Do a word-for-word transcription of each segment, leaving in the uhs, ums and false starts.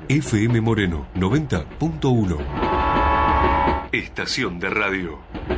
F M Moreno noventa punto uno. Estación de radio.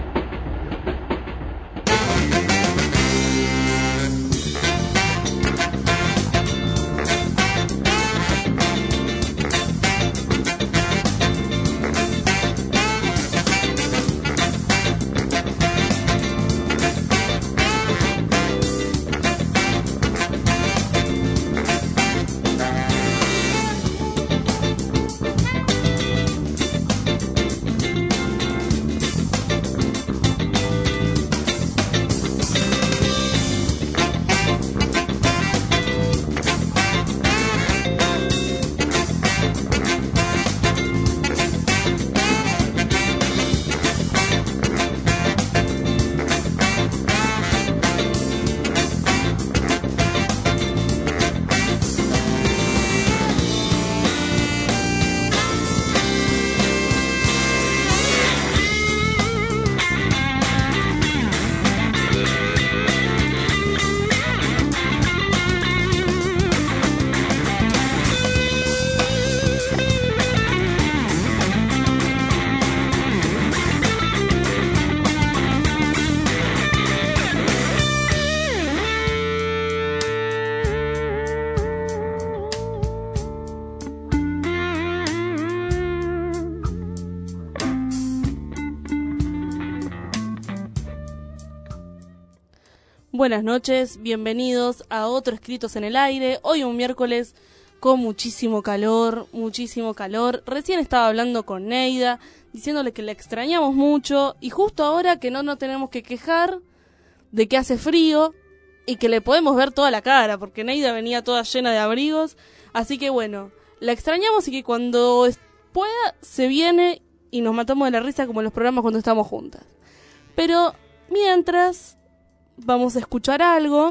Buenas noches, bienvenidos a otro Escritos en el Aire. Hoy un miércoles con muchísimo calor, muchísimo calor. Recién estaba hablando con Neida, diciéndole que la extrañamos mucho y justo ahora que no nos tenemos que quejar de que hace frío y que le podemos ver toda la cara, porque Neida venía toda llena de abrigos. Así que bueno, la extrañamos y que cuando pueda se viene y nos matamos de la risa como en los programas cuando estamos juntas. Pero mientras vamos a escuchar algo,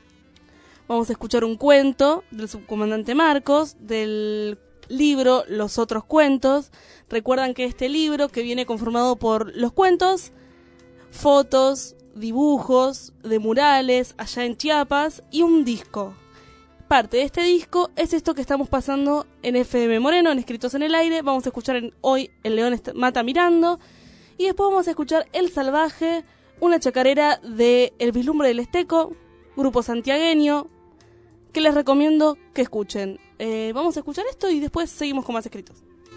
vamos a escuchar un cuento del subcomandante Marcos, del libro Los Otros Cuentos. Recuerdan que este libro, que viene conformado por los cuentos, fotos, dibujos de murales allá en Chiapas y un disco. Parte de este disco es esto que estamos pasando en F M Moreno, en Escritos en el Aire. Vamos a escuchar en, hoy El León Mata Mirando y después vamos a escuchar El Salvaje, una chacarera de El Vislumbre del Esteco, grupo santiagueño, que les recomiendo que escuchen. Eh, vamos a escuchar esto y después seguimos con más escritos.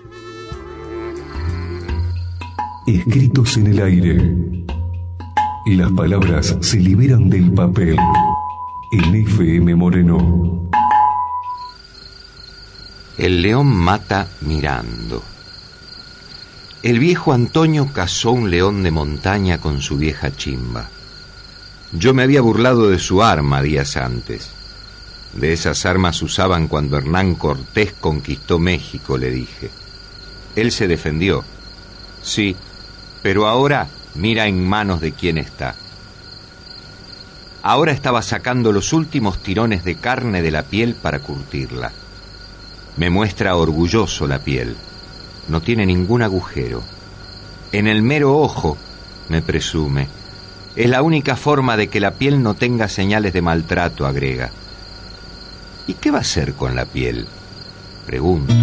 Escritos en el Aire. Las palabras se liberan del papel en F M Moreno. El león mata mirando. El viejo Antonio cazó un león de montaña con su vieja chimba. Yo me había burlado de su arma días antes. De esas armas usaban cuando Hernán Cortés conquistó México, le dije. Él se defendió. Sí, pero ahora mira en manos de quién está. Ahora estaba sacando los últimos tirones de carne de la piel para curtirla. Me muestra orgulloso la piel. No tiene ningún agujero. En el mero ojo, me presume. Es la única forma de que la piel no tenga señales de maltrato, agrega. ¿Y qué va a hacer con la piel?, pregunto.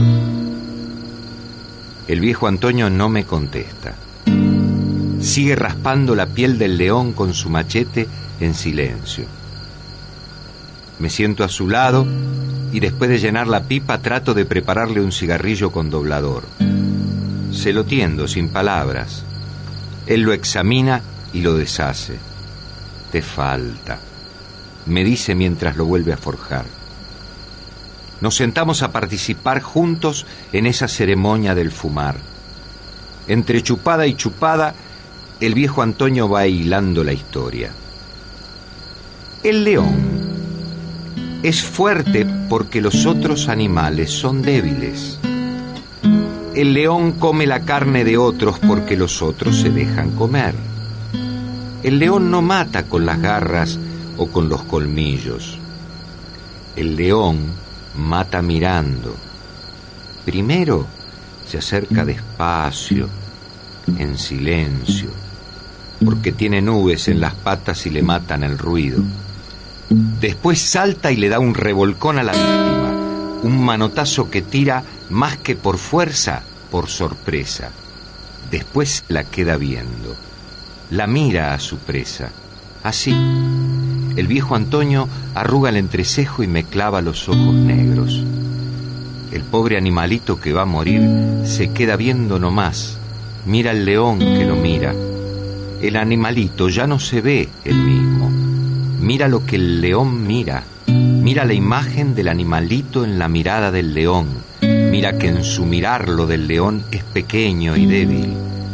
El viejo Antonio no me contesta. Sigue raspando la piel del león con su machete en silencio. Me siento a su lado y después de llenar la pipa trato de prepararle un cigarrillo con doblador. Se lo tiendo sin palabras. Él lo examina y lo deshace. Te falta, me dice mientras lo vuelve a forjar. Nos sentamos a participar juntos en esa ceremonia del fumar. Entre chupada y chupada, el viejo Antonio va hilando la historia. El león es fuerte porque los otros animales son débiles. El león come la carne de otros porque los otros se dejan comer. El león no mata con las garras o con los colmillos. El león mata mirando. Primero se acerca despacio, en silencio, porque tiene nubes en las patas y le matan el ruido. Después salta y le da un revolcón a la víctima, un manotazo que tira más que por fuerza, por sorpresa. Después la queda viendo, la mira a su presa. Así, el viejo Antonio arruga el entrecejo y me clava los ojos negros. El pobre animalito que va a morir se queda viendo nomás, mira al león que lo mira. El animalito ya no se ve el mismo, mira lo que el león mira, mira la imagen del animalito en la mirada del león, mira que en su mirar lo del león es pequeño y débil.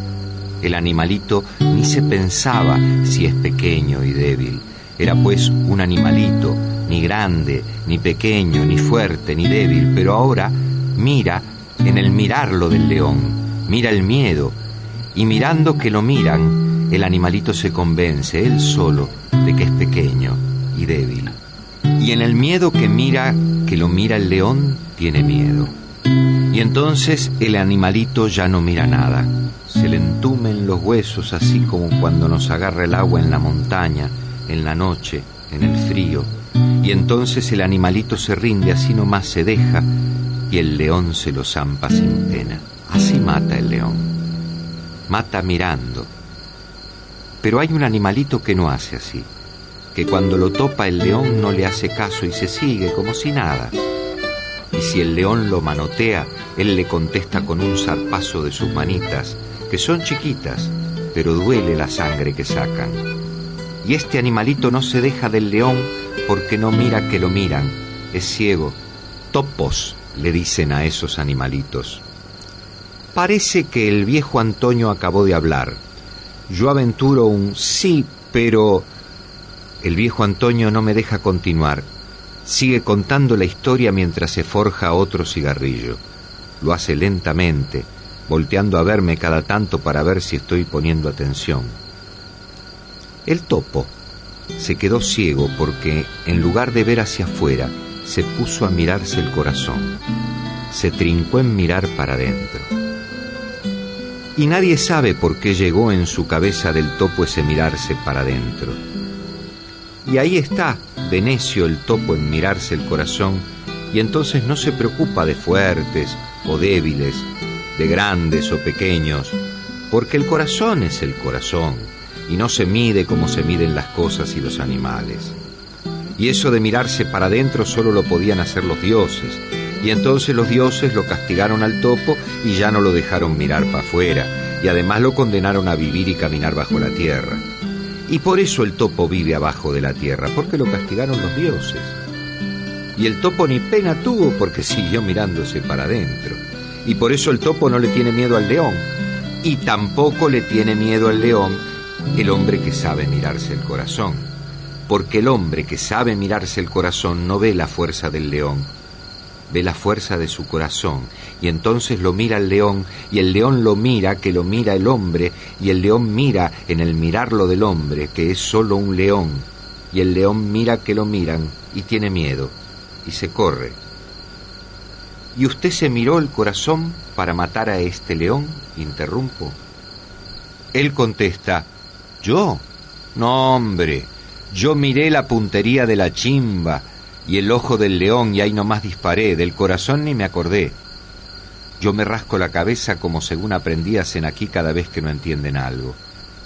El animalito ni se pensaba si es pequeño y débil, era pues un animalito, ni grande, ni pequeño, ni fuerte, ni débil, pero ahora mira en el mirarlo del león, mira el miedo, y mirando que lo miran, el animalito se convence, él solo, de que es pequeño y débil. Y en el miedo que mira, que lo mira el león, tiene miedo. Y entonces el animalito ya no mira nada, se le entumen los huesos así como cuando nos agarra el agua en la montaña, en la noche, en el frío. Y entonces el animalito se rinde, así nomás se deja, y el león se lo zampa sin pena. Así mata el león, mata mirando. Pero hay un animalito que no hace así, que cuando lo topa el león no le hace caso y se sigue como si nada. Y si el león lo manotea, él le contesta con un zarpazo de sus manitas, que son chiquitas, pero duele la sangre que sacan. Y este animalito no se deja del león porque no mira que lo miran, es ciego. Topos le dicen a esos animalitos. Parece que el viejo Antonio acabó de hablar. Yo aventuro un sí, pero el viejo Antonio no me deja continuar. Sigue contando la historia mientras se forja otro cigarrillo. Lo hace lentamente, volteando a verme cada tanto para ver si estoy poniendo atención. El topo se quedó ciego porque, en lugar de ver hacia afuera, se puso a mirarse el corazón. Se trincó en mirar para adentro. Y nadie sabe por qué llegó en su cabeza del topo ese mirarse para adentro. Y ahí está, de necio el topo en mirarse el corazón, y entonces no se preocupa de fuertes o débiles, de grandes o pequeños, porque el corazón es el corazón, y no se mide como se miden las cosas y los animales. Y eso de mirarse para adentro solo lo podían hacer los dioses, y entonces los dioses lo castigaron al topo y ya no lo dejaron mirar para afuera, y además lo condenaron a vivir y caminar bajo la tierra. Y por eso el topo vive abajo de la tierra, porque lo castigaron los dioses. Y el topo ni pena tuvo porque siguió mirándose para adentro. Y por eso el topo no le tiene miedo al león. Y tampoco le tiene miedo al león el hombre que sabe mirarse el corazón. Porque el hombre que sabe mirarse el corazón no ve la fuerza del león, ve la fuerza de su corazón, y entonces lo mira el león, y el león lo mira, que lo mira el hombre, y el león mira en el mirarlo del hombre, que es solo un león, y el león mira que lo miran, y tiene miedo, y se corre. ¿Y usted se miró el corazón para matar a este león? Interrumpo. Él contesta, ¿yo? No, hombre, yo miré la puntería de la chimba y el ojo del león y ahí nomás disparé, del corazón ni me acordé. Yo me rasco la cabeza como según aprendí hacen aquí cada vez que no entienden algo.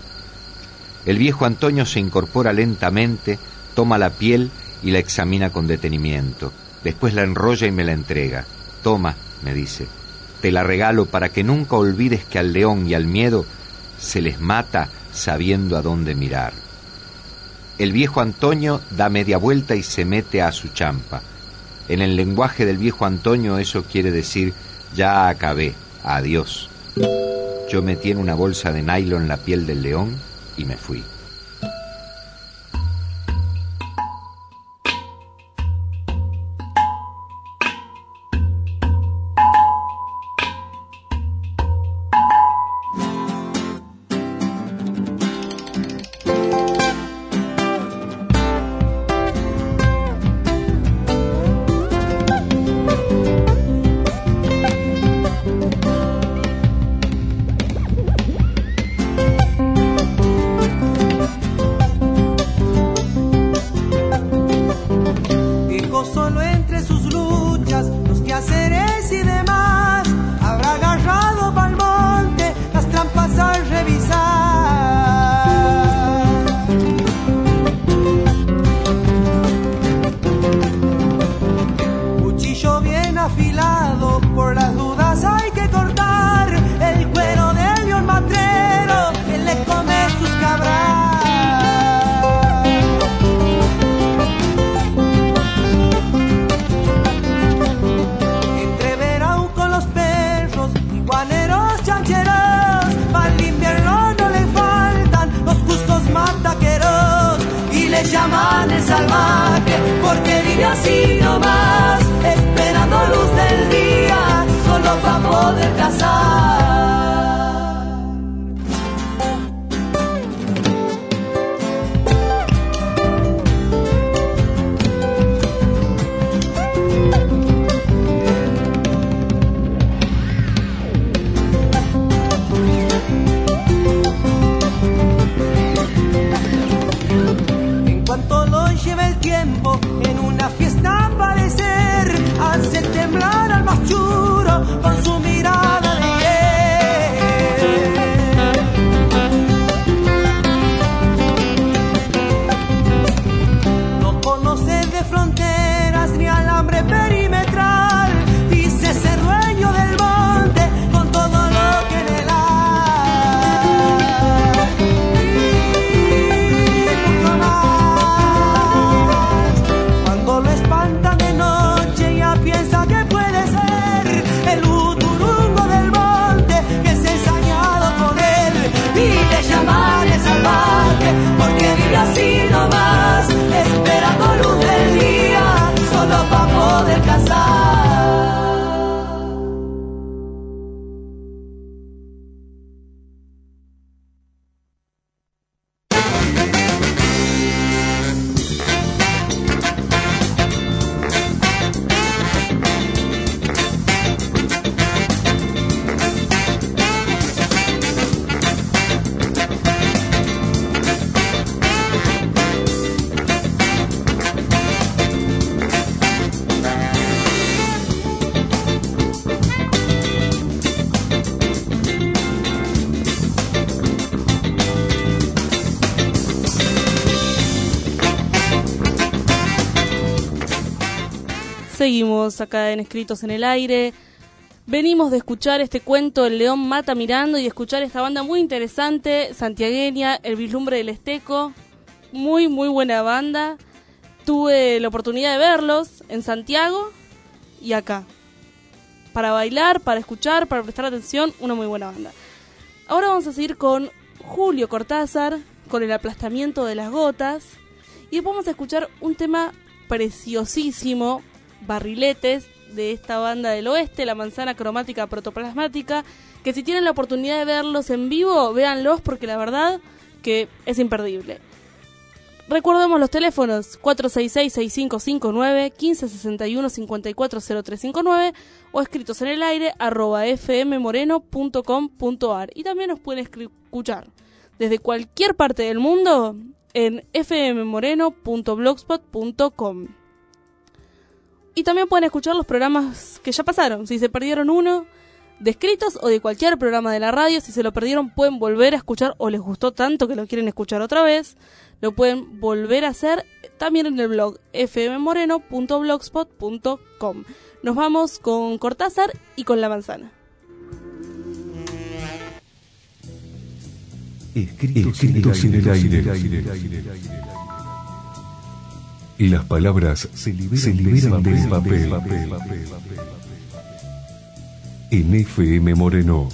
El viejo Antonio se incorpora lentamente, toma la piel y la examina con detenimiento. Después la enrolla y me la entrega. Toma, me dice, te la regalo para que nunca olvides que al león y al miedo se les mata sabiendo a dónde mirar. El viejo Antonio da media vuelta y se mete a su champa. En el lenguaje del viejo Antonio eso quiere decir, ya acabé, adiós. Yo metí en una bolsa de nylon la piel del león y me fui. afilado, por las dudas hay que cortar el cuero del león matrero que le come sus cabras. Entre verano con los perros, iguaneros, chancheros, para el invierno no le faltan los cuscos mataqueros y le llaman el salvaje porque vive así nomás, esperando luz del día, solo para poder cazar. En cuanto lo lleve el tiempo, en una fiesta aparecer, hace temblar al más churo con su mirada de hiel. No conoce de fronteras ni alambre perimetral, dice ser dueño del monte con todo lo que en él hay. Y mucho más. Cuando lo espantan de noche ya piensa que puede ser el uturungo del monte que se ha ensañado con él y le llaman el salvaje porque vive así nomás, esperando luz del día solo para poder cazar. Seguimos acá en Escritos en el Aire. Venimos de escuchar este cuento El León Mata Mirando y de escuchar esta banda muy interesante, santiagueña, El Vislumbre del Esteco. Muy, muy buena banda. Tuve la oportunidad de verlos en Santiago y acá. Para bailar, para escuchar, para prestar atención, una muy buena banda. Ahora vamos a seguir con Julio Cortázar, con El Aplastamiento de las Gotas. Y después vamos a escuchar un tema preciosísimo, Barriletes, de esta banda del oeste, La Manzana Cromática Protoplasmática, que si tienen la oportunidad de verlos en vivo, véanlos porque la verdad que es imperdible. Recordemos los teléfonos cuatro seis seis, seis cinco cinco nueve, uno cinco seis uno, cinco cuatro cero tres cinco nueve o escritos en el aire arroba f m moreno punto com punto a r. Y también nos pueden escuchar desde cualquier parte del mundo en f m moreno punto blogspot punto com. Y también pueden escuchar los programas que ya pasaron. Si se perdieron uno de Escritos o de cualquier programa de la radio, si se lo perdieron pueden volver a escuchar o les gustó tanto que lo quieren escuchar otra vez, lo pueden volver a hacer también en el blog f m moreno punto blogspot punto com. Nos vamos con Cortázar y con La Manzana. Escritos, Escritos en el aire. En el aire. Las palabras se liberan, se liberan del papel. papel. En F M Moreno.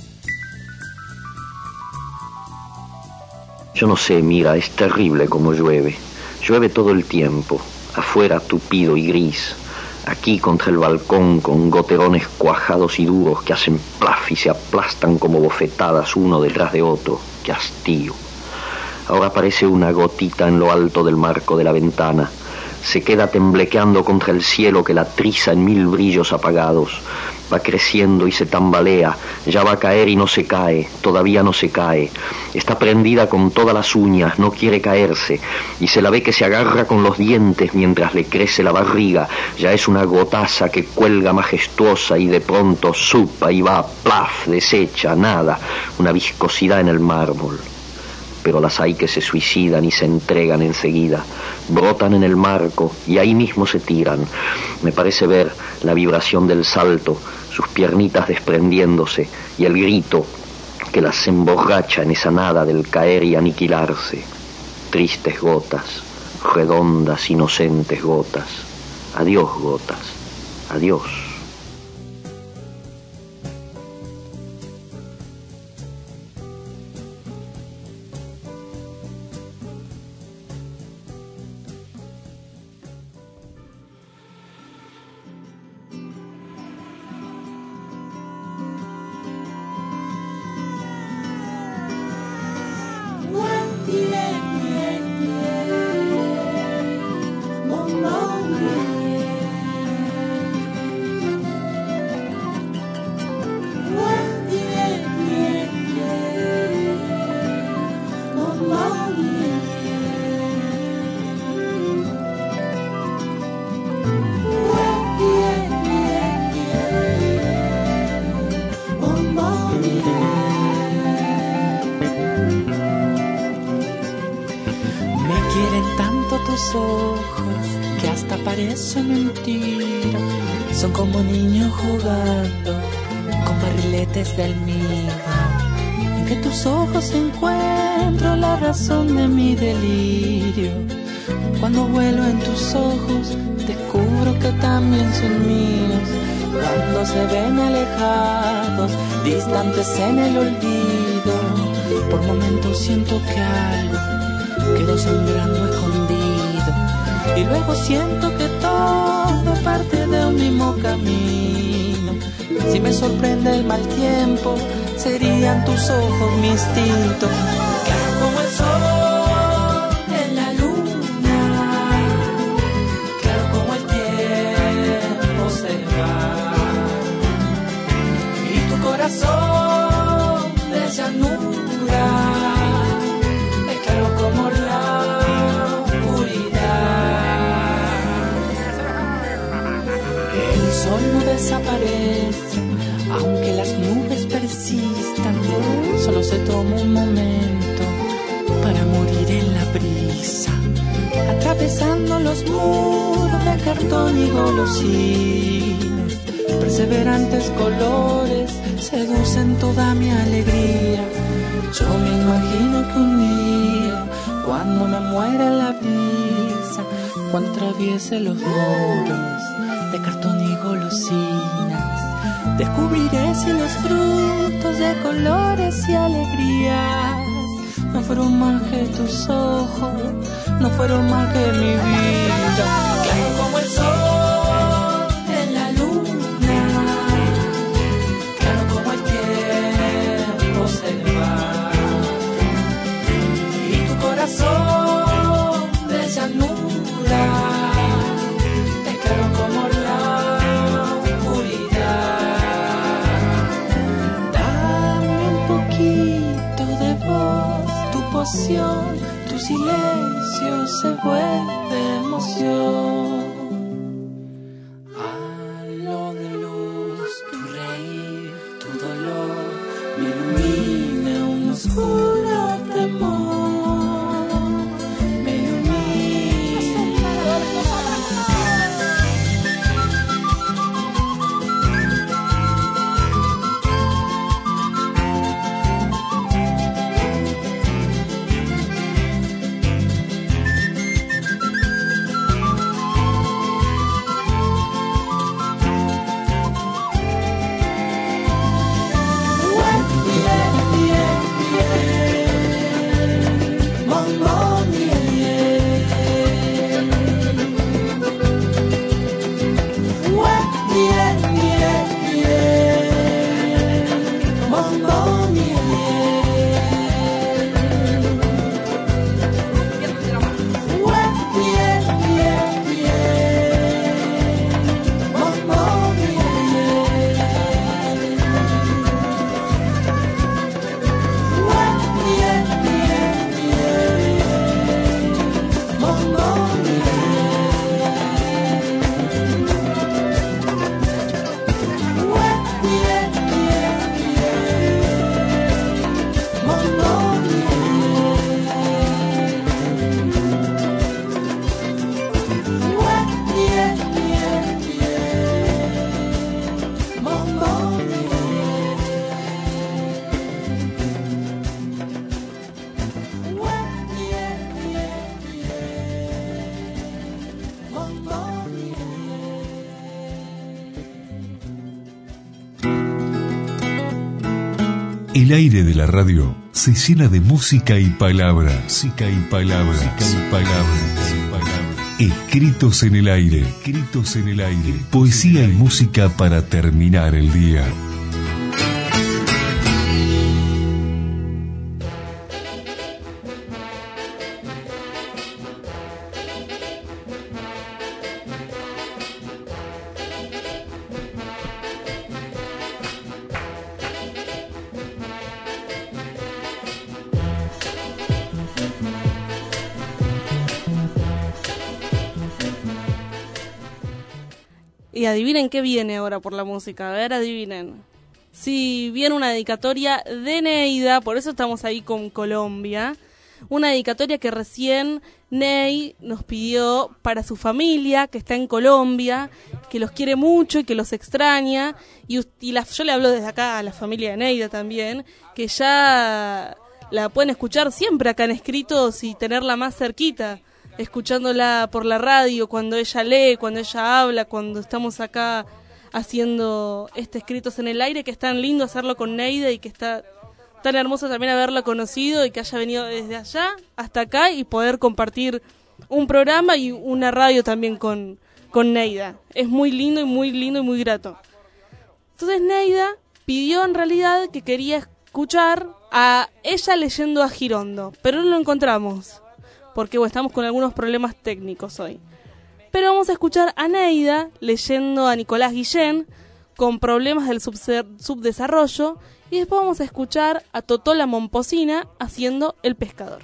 Yo no sé, mira, es terrible como llueve. Llueve todo el tiempo, afuera tupido y gris, aquí contra el balcón con goterones cuajados y duros que hacen plaf y se aplastan como bofetadas uno detrás de otro. ¡Qué hastío! Ahora aparece una gotita en lo alto del marco de la ventana. Se queda temblequeando contra el cielo que la triza en mil brillos apagados. Va creciendo y se tambalea, ya va a caer y no se cae, todavía no se cae. Está prendida con todas las uñas, no quiere caerse, y se la ve que se agarra con los dientes mientras le crece la barriga. Ya es una gotaza que cuelga majestuosa y de pronto supa y va, plaf, deshecha, nada, una viscosidad en el mármol. pero las hay que se suicidan y se entregan enseguida. Brotan en el marco y ahí mismo se tiran. Me parece ver la vibración del salto, sus piernitas desprendiéndose y el grito que las emborracha en esa nada del caer y aniquilarse. Tristes gotas, redondas, inocentes gotas. Adiós, gotas. Adiós. Son como niños jugando con barriletes de almíbar. En que tus ojos encuentro la razón de mi delirio. Cuando vuelo en tus ojos descubro que también son míos. Cuando se ven alejados, distantes en el olvido, por momentos siento que algo quedó sangrando escondido. Y luego siento que todo parte de un mismo camino. Si me sorprende el mal tiempo, serían tus ojos mi instinto. Claro como el sol en la luna, claro como el tiempo se va. Y tu corazón de llanura es claro como la el sol no desaparece, aunque las nubes persistan. Solo se toma un momento para morir en la brisa, atravesando los muros de cartón y golosinas. Perseverantes colores seducen toda mi alegría. Yo me imagino que un día, cuando me muera la brisa, cuando atraviese los muros de cartón y golosinas, descubriré si los frutos de colores y alegrías no fueron más que tus ojos, no fueron más que mi vida. Claro como el sol en la luna, claro como el tiempo se va. Y tu corazón de llanura como la oscuridad. Dame un poquito de voz, tu poción, tu silencio se vuelve emoción. Halo de luz, tu reír, tu dolor, me ilumina un oscuro temor. El aire de la radio se llena de música y palabras. Música y palabras. Música y palabras. Escritos en el aire. Escritos en el aire. Poesía y música para terminar el día. Y adivinen qué viene ahora por la música. A ver, adivinen. Sí, viene una dedicatoria de Neida, por eso estamos ahí con Colombia. Una dedicatoria que recién Ney nos pidió para su familia, que está en Colombia, que los quiere mucho y que los extraña. Y, y la, yo le hablo desde acá a la familia de Neida también, que ya la pueden escuchar siempre acá en Escritos y tenerla más cerquita, escuchándola por la radio, cuando ella lee, cuando ella habla, cuando estamos acá haciendo este Escritos en el Aire, que es tan lindo hacerlo con Neida y que está tan hermoso también haberla conocido y que haya venido desde allá hasta acá y poder compartir un programa y una radio también con, con Neida. Es muy lindo y muy lindo y muy grato. Entonces Neida pidió en realidad que quería escuchar a ella leyendo a Girondo, pero no lo encontramos, porque bueno, estamos con algunos problemas técnicos hoy. Pero vamos a escuchar a Neida leyendo a Nicolás Guillén con problemas del subser- subdesarrollo, y después vamos a escuchar a Totola Momposina haciendo El Pescador.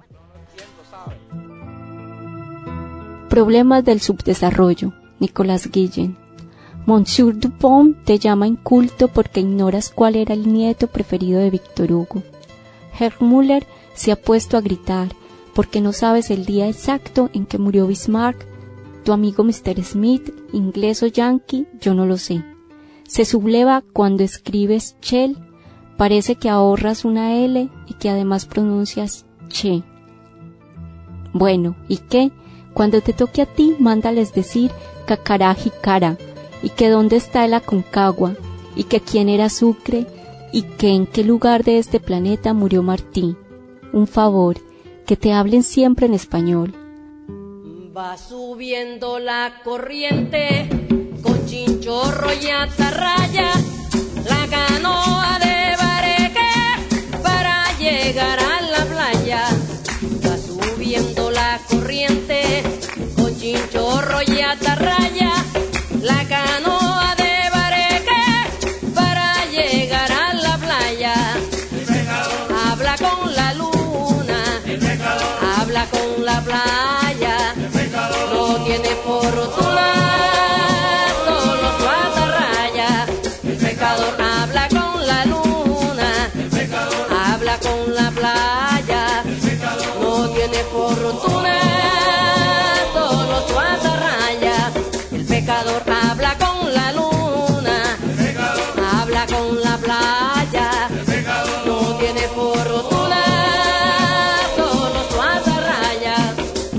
Problemas del subdesarrollo, Nicolás Guillén. Monsieur Dupont te llama inculto porque ignoras cuál era el nieto preferido de Víctor Hugo. Herr Müller se ha puesto a gritar porque no sabes el día exacto en que murió Bismarck. Tu amigo mister Smith, inglés o yankee, yo no lo sé. Se subleva cuando escribes Shell, parece que ahorras una L y que además pronuncias che. Bueno, ¿y qué? Cuando te toque a ti, mándales decir cacarajicara, y que dónde está el Aconcagua, y que quién era Sucre, y que en qué lugar de este planeta murió Martí. Un favor, que te hablen siempre en español. Va subiendo la corriente con chinchorro y atarraya, la canoa de Bareque para llegar a la playa. Va subiendo la corriente con chinchorro y atarraya, la canoa de Bareque para llegar a la playa. Habla con la luna, habla con la playa, no tiene fortuna, solo su atarraya. El pescador habla con la luna, habla con la playa, no tiene fortuna, solo su atarraya. El pescador habla con la luna, habla con la playa, no tiene fortuna, solo su atarraya.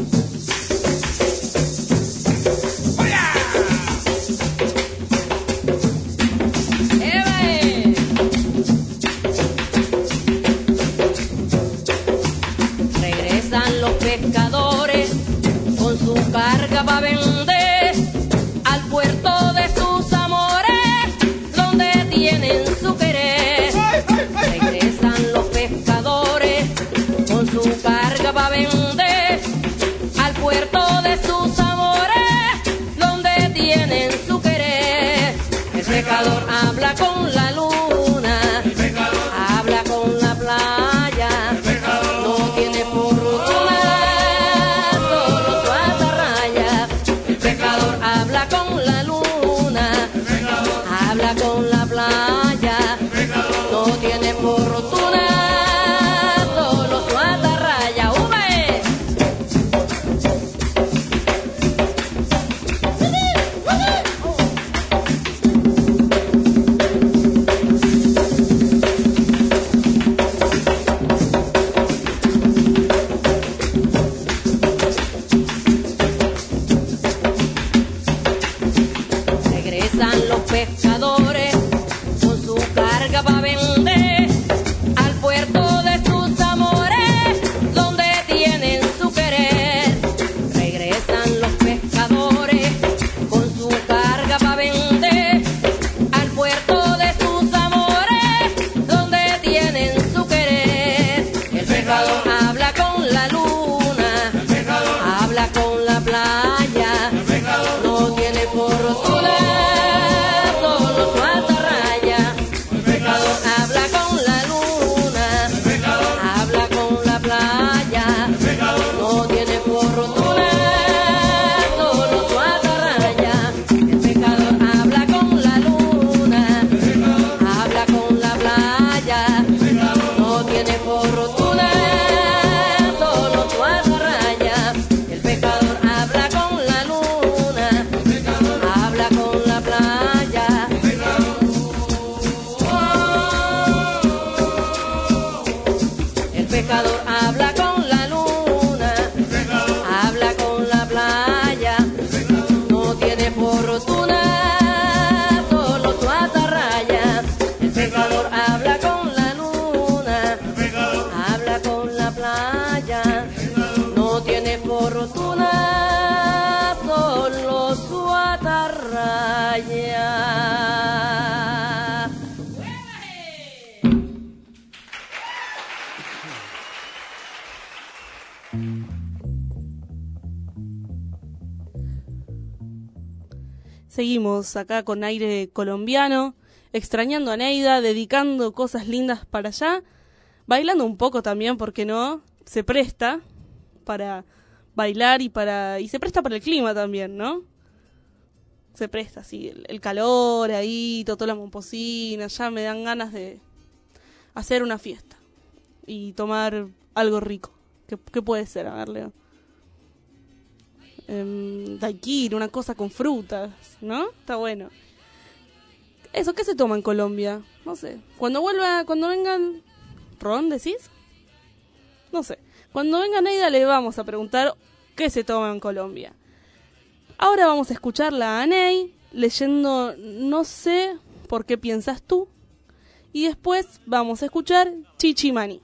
Regresan los pescadores con su carga para vender al puerto de sus amores, donde tienen su querer. Regresan los pescadores con su carga para vender al puerto de sus amores, donde tienen su querer. El pescador habla con la luna, habla con la playa, no tiene fortuna, solo su atarraya. El pescador habla con la luna, habla con la playa, no tiene fortuna, solo su atarraya. ¡Ube! Regresan los pescadores con su carga para vender pescador habla con la luna, habla con la playa, no tiene fortuna, solo su atarraya. El pescador habla con la luna, habla con la playa, no tiene fortuna, solo su atarraya. Seguimos acá con aire colombiano, extrañando a Neida, dedicando cosas lindas para allá, bailando un poco también, porque no, se presta para bailar y para y se presta para el clima también, ¿no? Se presta, sí, el, el calor ahí, Totó la Momposina, ya me dan ganas de hacer una fiesta y tomar algo rico. ¿Qué, qué puede ser? A ver, Leo. Um, daiquiri, una cosa con frutas, ¿no? Está bueno. Eso, ¿qué se toma en Colombia? No sé. Cuando vuelva, cuando vengan... ¿Ron, decís? No sé. Cuando venga Neida le vamos a preguntar qué se toma en Colombia. Ahora vamos a escucharla a Ney leyendo No sé por qué piensas tú. Y después vamos a escuchar Chichimani.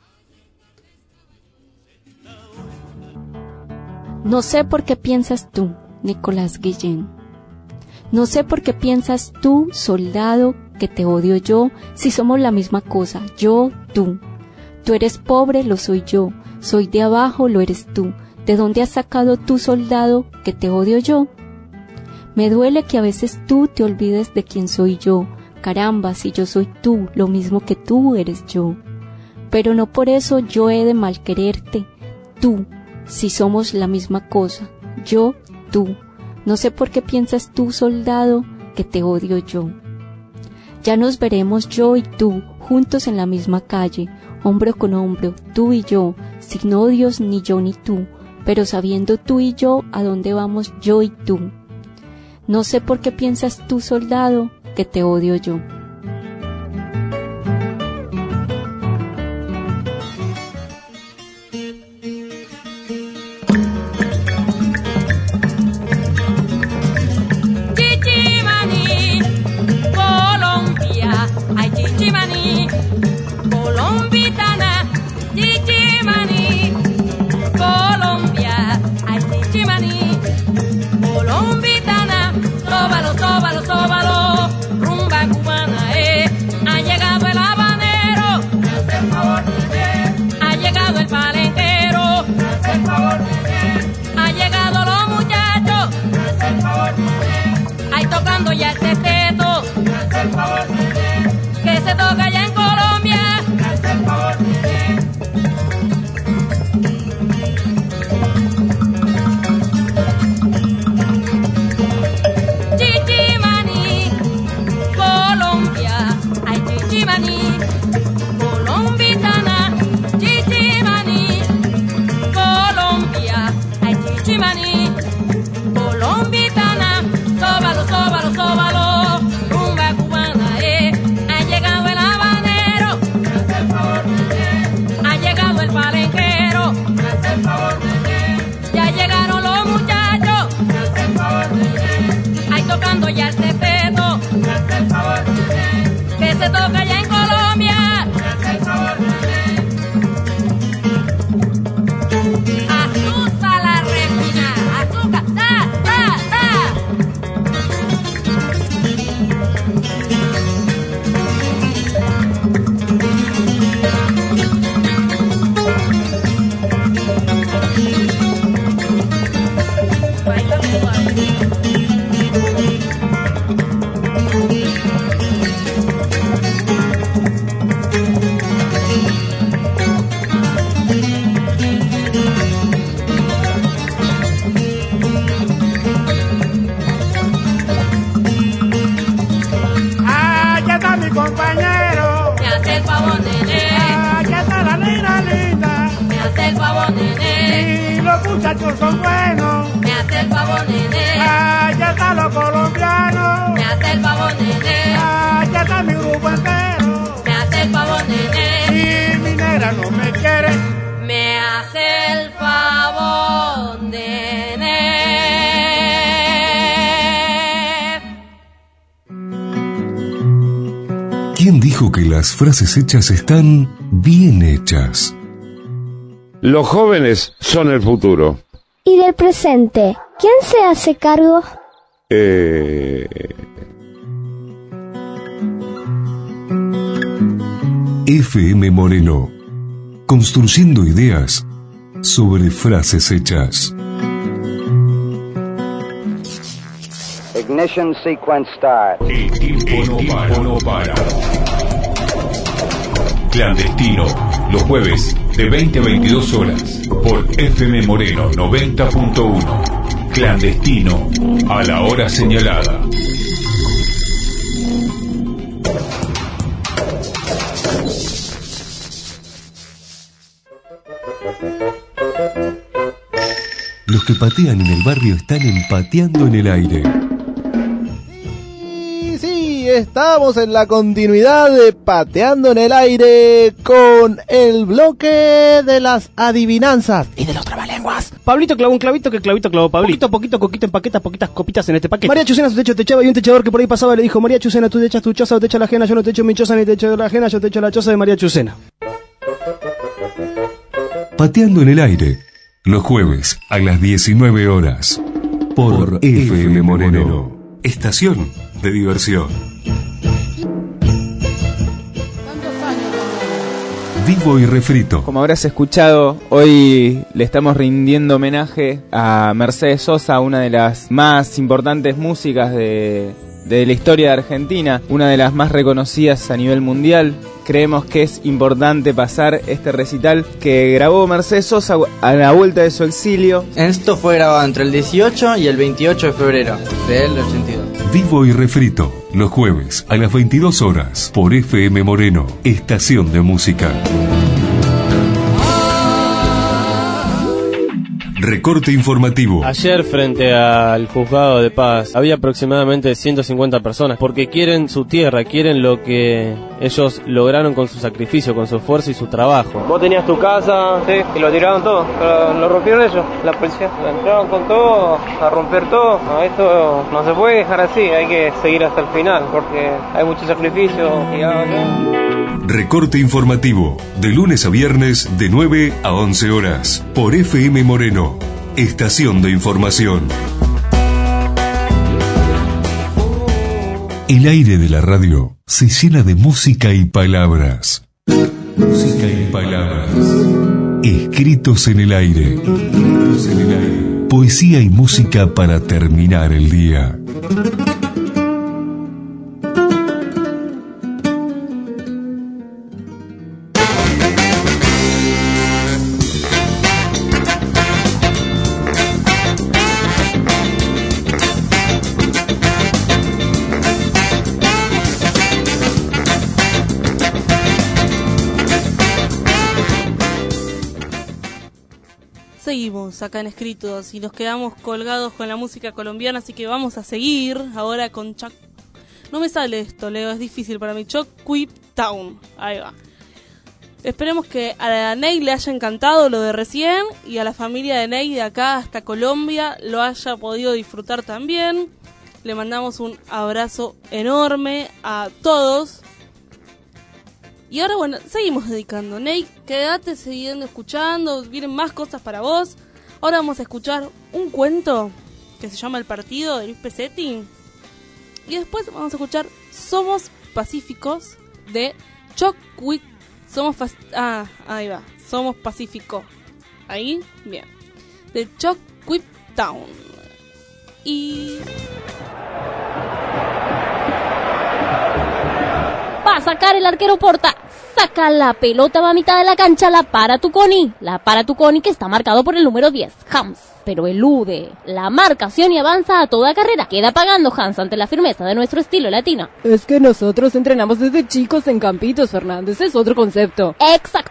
No sé por qué piensas tú, Nicolás Guillén. No sé por qué piensas tú, soldado, que te odio yo, si somos la misma cosa, yo, tú. Tú eres pobre, lo soy yo, soy de abajo, lo eres tú. ¿De dónde has sacado tú, soldado, que te odio yo? Me duele que a veces tú te olvides de quién soy yo. Caramba, si yo soy tú, lo mismo que tú eres yo. Pero no por eso yo he de malquererte, tú, si somos la misma cosa, yo, tú. No sé por qué piensas tú, soldado, que te odio yo. Ya nos veremos yo y tú, juntos en la misma calle, hombro con hombro, tú y yo, sin odios ni yo ni tú, pero sabiendo tú y yo a dónde vamos yo y tú. No sé por qué piensas tú, soldado, que te odio yo. Chichimani, Colombia, ay Chichimani, Colombitana, Chichimani, Colombia, ay Chichimani, Colombitana, sóbalo, sóbalo, sóbalo, rumba cubana, eh, ha llegado el habanero, me hace el favor de ver, ha llegado el palenquero, me hace el favor de ver, ha llegado los muchachos, me hace el favor de ver, ahí tocando ya el teteto, me hace el favor de ver, que se toca ya en Colombia, me hace el favor de ver. Chichimani, Colombia, ay Chichimani, Colombitana, Chichimani, Colombia, ay Chichimani, Colombitana, sóbalo, sóbalo, sóbalo, rumba cubana, eh, ha llegado el habanero, me hace el favor de ver, ha llegado el palenquero, me hace el favor de ver, ya llegaron los muchachos, me hace el favor de ver, ahí tocando ya el teteto, me hace el favor de ver, que se toca ya en Colombia, me hace el favor de ver. Azúcar la refina, azúcar, da, da, da. Baila suave. Ah, ya está mi compañero. Me hace el favor, nene, Ah, ya está la nena linda. me hace el favor, nene, Y los muchachos son buenos. me hace el favor, nene, Ah, ya está los colombianos. me hace el favor, nene, Ah, ya está mi grupo entero. me hace el favor, nene, Y mi negra no me quiere, ¿Quién dijo que las frases hechas están bien hechas? Los jóvenes son el futuro. ¿Y del presente? ¿Quién se hace cargo? Eh... F M Moreno, construyendo ideas sobre frases hechas. Ignition sequence start. El tiempo no para, no para. Clandestino, los jueves de veinte a veintidós horas por F M Moreno noventa punto uno. Clandestino, a la hora señalada. Los que patean en el barrio están empateando en el aire. Sí, sí, estamos en la continuidad de Pateando en el Aire con el bloque de las adivinanzas y de los trabalenguas. Pablito clavó un clavito, que clavito clavó Pablito. Poquito, poquito, coquito en paquetas, poquitas copitas en este paquete. María Chucena su techo techaba y un techador que por ahí pasaba le dijo: María Chucena, tú te echas tu choza o te echas la ajena, yo no te echo mi choza ni te echo la ajena, yo te echo la choza de María Chucena. Pateando en el Aire, los jueves a las diecinueve horas por, por F M Moreno, estación de diversión. Vivo y refrito. Como habrás escuchado, hoy le estamos rindiendo homenaje a Mercedes Sosa, una de las más importantes músicas de, de la historia de Argentina, una de las más reconocidas a nivel mundial. Creemos que es importante pasar este recital que grabó Mercedes Sosa a la vuelta de su exilio. Esto fue grabado entre el dieciocho y el veintiocho de febrero del ochenta y dos. Vivo y refrito, los jueves a las veintidós horas por F M Moreno, estación de música. Recorte informativo. Ayer frente al juzgado de paz había aproximadamente ciento cincuenta personas porque quieren su tierra, quieren lo que ellos lograron con su sacrificio, con su esfuerzo y su trabajo. Vos tenías tu casa, sí, y lo tiraron todo, pero lo rompieron ellos, la policía. Entraron con todo, a romper todo. No, esto no se puede dejar así, hay que seguir hasta el final porque hay mucho sacrificio. Y Recorte informativo, de lunes a viernes de nueve a once horas, por F M Moreno, estación de información. El aire de la radio se llena de música y palabras. Música y palabras. Escritos en el aire. Escritos en el aire. Poesía y música para terminar el día. Seguimos acá en Escritos y nos quedamos colgados con la música colombiana, así que vamos a seguir ahora con Chuck. No me sale esto, Leo, es difícil para mí. Chuck Town. Ahí va. Esperemos que a la Ney le haya encantado lo de recién y a la familia de Ney de acá hasta Colombia lo haya podido disfrutar también. Le mandamos un abrazo enorme a todos. Y ahora, bueno, seguimos dedicando. Ney, quédate siguiendo escuchando, vienen más cosas para vos. Ahora vamos a escuchar un cuento que se llama El Partido de Luis Pesetti. Y después vamos a escuchar Somos Pacíficos de Chocuit. Somos Ah, ahí va. Somos Pacífico. Ahí, bien. De Chocuit Town. Y... Va a sacar el arquero Porta. Saca la pelota, va a mitad de la cancha, la para Tuconi. La para Tuconi que está marcado por el número diez, Hams. Pero elude la marcación y avanza a toda carrera. Queda pagando Hans ante la firmeza de nuestro estilo latino. Es que nosotros entrenamos desde chicos en campitos, Fernández. Es otro concepto. Exacto.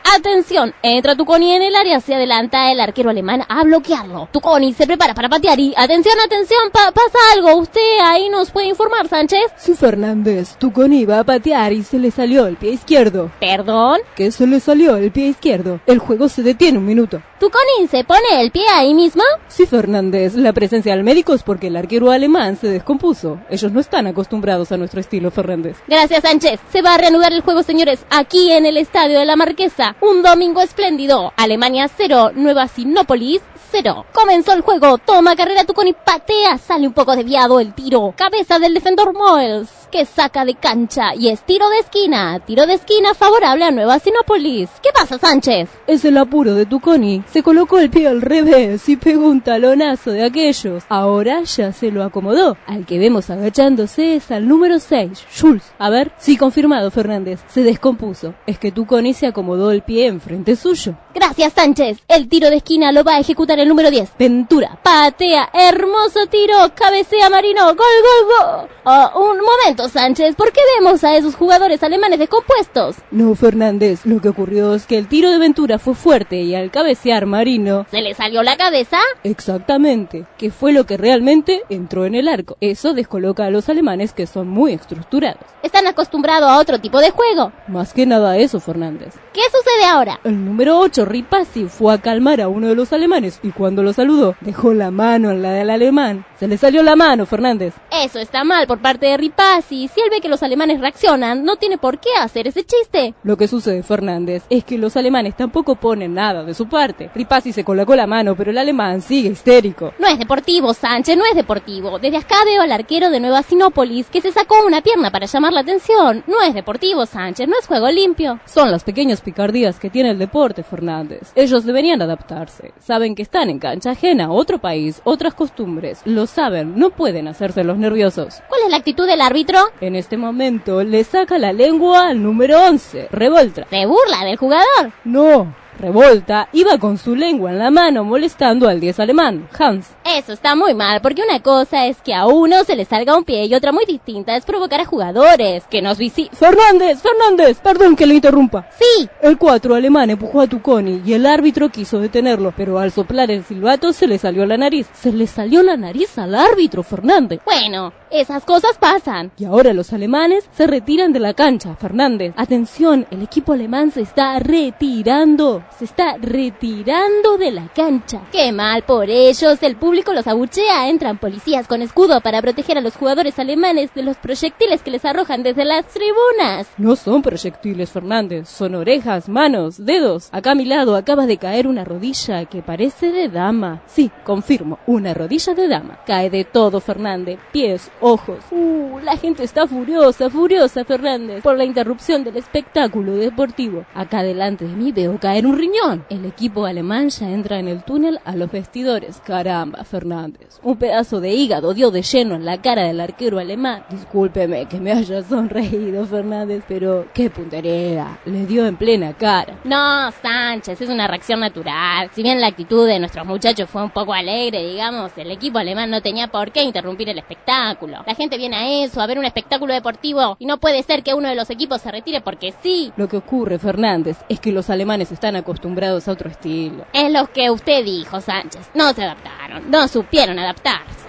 Atención, entra Tuconi en el área, se adelanta el arquero alemán a bloquearlo. Tuconi se prepara para patear y... Atención, atención, pa pasa algo. ¿Usted ahí nos puede informar, Sánchez? Sí, Fernández. Tuconi iba a patear y se le salió el pie izquierdo. ¿Perdón? Que se le salió el pie izquierdo. El juego se detiene un minuto. ¿Tuconi se pone el pie ahí mismo? Sí, Fernández. La presencia del médico es porque el arquero alemán se descompuso. Ellos no están acostumbrados a nuestro estilo, Fernández. Gracias, Sánchez. Se va a reanudar el juego, señores, aquí en el Estadio de la Marquesa. Un domingo espléndido. Alemania cero, Nueva Sinópolis cero. Comenzó el juego. Toma carrera Tuconi, patea. Sale un poco desviado el tiro. Cabeza del defensor Moels, que saca de cancha. Y es tiro de esquina. Tiro de esquina favorable a Nueva Sinópolis. ¿Qué pasa, Sánchez? Es el apuro de Tuconi. Se colocó el pie al revés y pegó un talonazo de aquellos. Ahora ya se lo acomodó. Al que vemos agachándose es al número seis, Schulz. A ver, sí, confirmado, Fernández. Se descompuso. Es que Tuconi se acomodó el pie enfrente suyo. Gracias, Sánchez. El tiro de esquina lo va a ejecutar el número diez, Ventura. Patea, hermoso tiro, cabecea Marino, gol, gol, gol. Oh, un momento, Sánchez, ¿por qué vemos a esos jugadores alemanes descompuestos? No, Fernández, lo que ocurrió es que el tiro de Ventura fue fuerte y al cabecear Marino... ¿Se le salió la cabeza? Exactamente, que fue lo que realmente entró en el arco. Eso descoloca a los alemanes, que son muy estructurados. ¿Están acostumbrados a otro tipo de juego? Más que nada eso, Fernández. ¿Qué sucede ahora? El número ocho, Ripasi, fue a calmar a uno de los alemanes y cuando lo saludó, dejó la mano en la del alemán. Se le salió la mano, Fernández. Eso está mal por parte de Ripasi. Si él ve que los alemanes reaccionan, no tiene por qué hacer ese chiste. Lo que sucede, Fernández, es que los alemanes tampoco ponen nada de su parte. Ripasi se colocó la mano, pero el alemán sigue histérico. No es deportivo, Sánchez, no es deportivo. Desde acá veo al arquero de Nueva Sinópolis que se sacó una pierna para llamar la atención. No es deportivo, Sánchez, no es juego limpio. Son las pequeñas picardías que tiene el deporte, Fernández. Ellos deberían adaptarse. Saben que están en cancha ajena, otro país, otras costumbres. Lo saben, no pueden hacerse los nerviosos. ¿Cuál es la actitud del árbitro? En este momento le saca la lengua al número once, Revolta. ¿Se burla del jugador? No. Revolta iba con su lengua en la mano molestando al diez alemán, Hans. Eso está muy mal, porque una cosa es que a uno se le salga un pie y otra muy distinta es provocar a jugadores que nos visitan. Fernández, Fernández, perdón que le interrumpa. Sí. El cuatro alemán empujó a Tuconi y el árbitro quiso detenerlo, pero al soplar el silbato se le salió la nariz. Se le salió la nariz al árbitro, Fernández. Bueno, esas cosas pasan. Y ahora los alemanes se retiran de la cancha, Fernández. Atención, el equipo alemán se está retirando. Se está retirando de la cancha. Qué mal por ellos. El público los abuchea. Entran policías con escudo para proteger a los jugadores alemanes de los proyectiles que les arrojan desde las tribunas. No son proyectiles, Fernández. Son orejas, manos, dedos. Acá a mi lado acaba de caer una rodilla que parece de dama. Sí, confirmo, una rodilla de dama. Cae de todo, Fernández. Pies, ojos. Uh, la gente está furiosa, furiosa, Fernández, por la interrupción del espectáculo deportivo. Acá delante de mí veo caer un riñón. El equipo alemán ya entra en el túnel a los vestidores. Caramba, Fernández. Un pedazo de hígado dio de lleno en la cara del arquero alemán. Discúlpeme que me haya sonreído, Fernández, pero qué puntería. Le dio en plena cara. No, Sánchez, es una reacción natural. Si bien la actitud de nuestros muchachos fue un poco alegre, digamos, el equipo alemán no tenía por qué interrumpir el espectáculo. La gente viene a eso, a ver un espectáculo deportivo, y no puede ser que uno de los equipos se retire porque sí. Lo que ocurre, Fernández, es que los alemanes están acostumbrados a otro estilo. Es lo que usted dijo, Sánchez. No se adaptaron, no supieron adaptarse.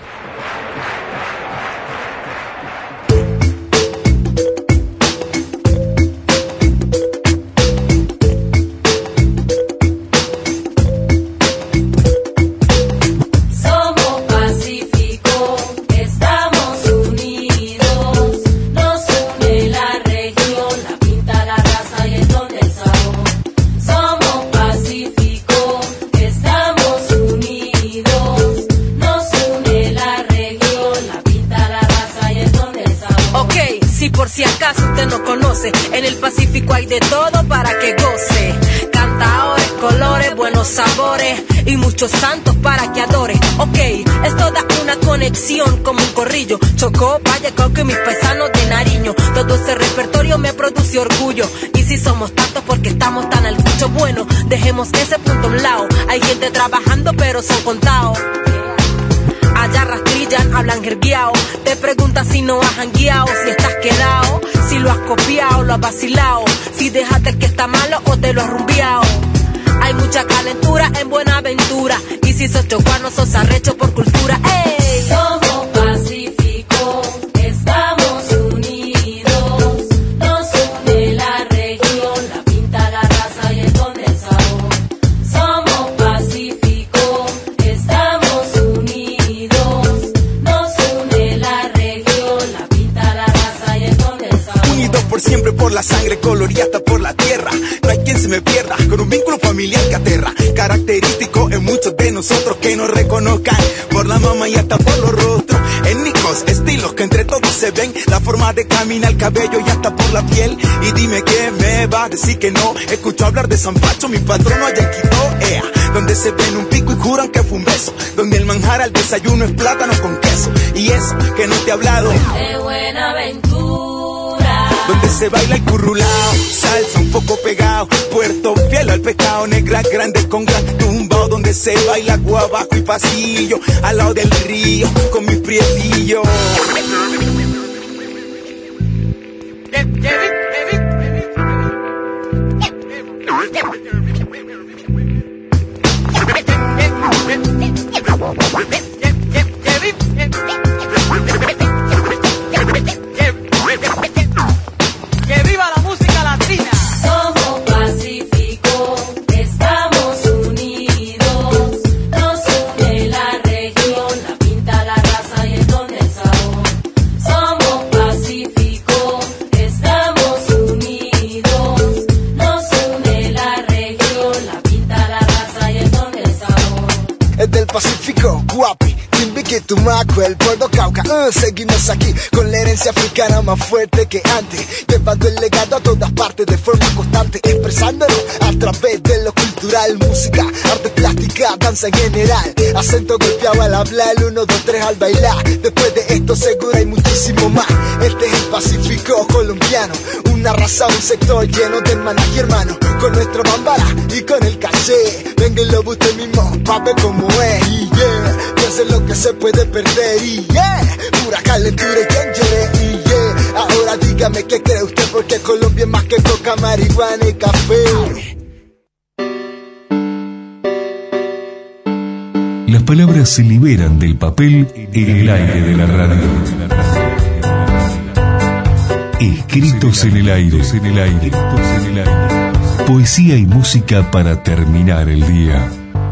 Por si acaso usted no conoce, en el Pacífico hay de todo para que goce. Cantadores, colores, buenos sabores y muchos santos para que adore. Ok, esto da una conexión como un corrillo. Chocó, Valle, Cauca y mis paisanos de Nariño. Todo ese repertorio me produce orgullo. Y si somos tantos porque estamos tan al cucho, bueno, dejemos ese punto a un lado. Hay gente trabajando pero son contados. Allá rastrillan, hablan jergueao. Te preguntas si no has jangueao, si estás quedado, si lo has copiado, lo has vacilado, si dejaste el que está malo o te lo has rumbeado. mucha calentura en Buenaventura. Y si sos chocuano, sos arrecho por cultura. ¡Ey! Somos Pacífico, estamos unidos. Nos une la región, la pinta, la raza y el condensado. Somos Pacífico, estamos unidos. Nos une la región, la pinta, la raza y el condensado. Unidos por siempre, por la sangre colorida hasta por la tierra. No hay quien se me pierda, con un vínculo familiar que aterra. Característico en muchos de nosotros que nos reconozcan por la mama y hasta por los rostros. Étnicos, estilos que entre todos se ven. La forma de caminar, el cabello y hasta por la piel. Y dime que me va a decir que no. Escucho hablar de San Pacho, mi patrono allá en Quito, ea. Donde se ven un pico y juran que fue un beso. Donde el manjar al desayuno es plátano con queso. Y eso que no te he hablado de Buenaventura, donde se baila el currulao, salsa un poco pegado, Puerto Fiel al pecado, negras grandes con gran tumbao, donde se baila guabaco y pasillo, al lado del río, con mi prietillo. ¡Que viva la música latina! somos Pacífico, estamos unidos. Nos une la región, la pinta, la raza y el condensado. Somos Pacífico, estamos unidos. Nos une la región, la pinta, la raza y el condensado. Es del Pacífico, guapi. Timbiquí, Tumaco, el pueblo Cauca, uh, seguimos aquí con la herencia africana más fuerte que antes, llevando el legado a todas partes de forma constante, expresándonos a través de lo cultural, música, arte plástica, danza en general, acento golpeado al hablar, el uno, dos, tres al bailar. Después de esto seguro hay muchísimo más. Este es el Pacífico colombiano, una raza, un sector lleno de hermanas y hermanos, con nuestra bambara y con el caché. Vénganlo usted mismo, pa' ver cómo es. Y yeah, piensen lo que se puede perder. Y yeah, pura calentura y quien llore. Y yeah, ahora dígame qué cree usted, porque Colombia es más que coca, marihuana y café. Las palabras se liberan del papel en el aire de la radio. Escritos en el aire, en el aire, en el aire. Poesía y música para terminar el día.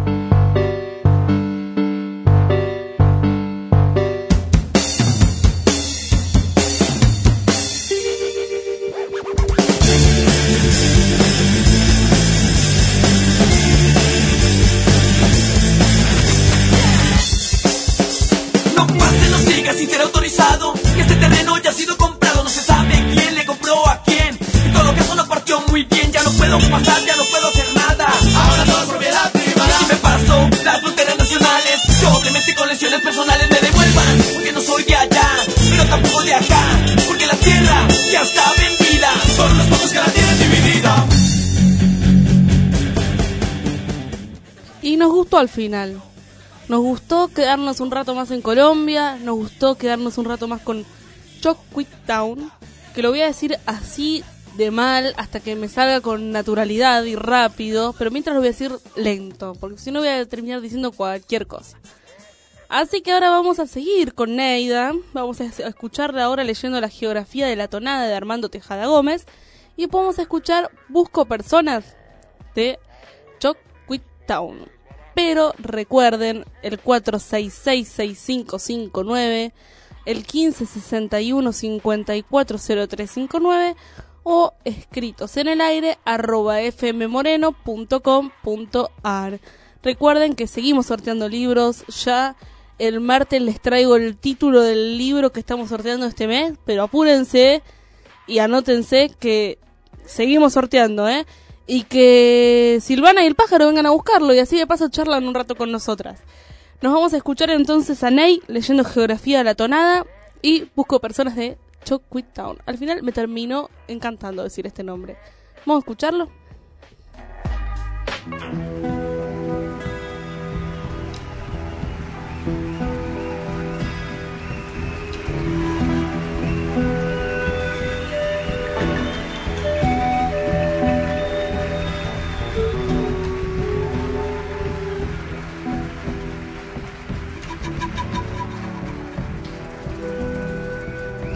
No pase, no siga sin ser autorizado, que este terreno ya ha sido comprado, no se sabe quién le compró a quién. En todo caso no partió muy bien, ya no puedo pasar, ya no puedo hacer nada. Ahora todo es propiedad privada. Y si me paso las fronteras nacionales, probablemente con lesiones personales me devuelvan, porque no soy de allá, pero tampoco de acá, porque la tierra ya está vendida, son los pocos que la tienen dividida. Y nos gustó al final. Nos gustó quedarnos un rato más en Colombia, nos gustó quedarnos un rato más con Chocuitown, que lo voy a decir así de mal hasta que me salga con naturalidad y rápido, pero mientras lo voy a decir lento, porque si no voy a terminar diciendo cualquier cosa. Así que ahora vamos a seguir con Neida, vamos a escucharla ahora leyendo la geografía de la tonada de Armando Tejada Gómez, y vamos a escuchar Busco Personas de Chocuitown. Pero recuerden el cuatro seis seis, seis cinco cinco nueve, el quince sesenta y uno cincuenta y cuatro cero tres cinco nueve o escritos en el aire arroba fmmoreno punto com punto ar. Recuerden que seguimos sorteando libros. Ya el martes les traigo el título del libro que estamos sorteando este mes, pero apúrense y anótense que seguimos sorteando, ¿eh? Y que Silvana y el pájaro vengan a buscarlo y así de paso charlan un rato con nosotras. Nos vamos a escuchar entonces a Ney leyendo Geografía de la Tonada y Busco Personas de Chocuitown. Al final me terminó encantando decir este nombre. ¿Vamos a escucharlo?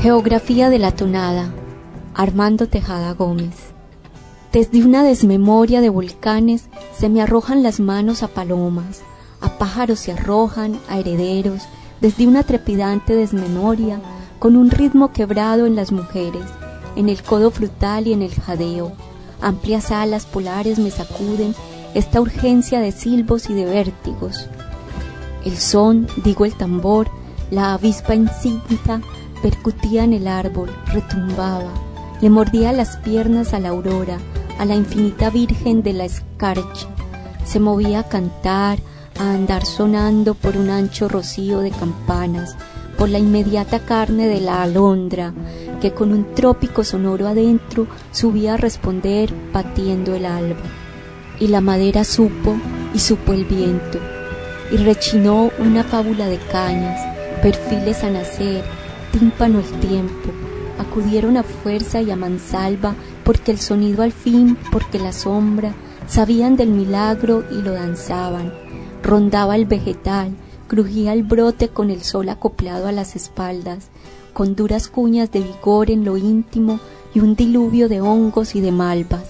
Geografía de la tonada. Armando Tejada Gómez. Desde una desmemoria de volcanes se me arrojan las manos a palomas, a pájaros se arrojan, a herederos, desde una trepidante desmemoria, con un ritmo quebrado en las mujeres, en el codo frutal y en el jadeo. Amplias alas polares me sacuden esta urgencia de silbos y de vértigos. El son, digo el tambor, la avispa encinta, percutía en el árbol, retumbaba, le mordía las piernas a la aurora, a la infinita virgen de la escarcha. Se movía a cantar, a andar sonando por un ancho rocío de campanas, por la inmediata carne de la alondra, que con un trópico sonoro adentro subía a responder batiendo el alba. Y la madera supo, y supo el viento, y rechinó una fábula de cañas, perfiles a nacer, tímpano el tiempo, acudieron a fuerza y a mansalva, porque el sonido al fin, porque la sombra, sabían del milagro y lo danzaban. Rondaba el vegetal, crujía el brote con el sol acoplado a las espaldas, con duras cuñas de vigor en lo íntimo y un diluvio de hongos y de malvas.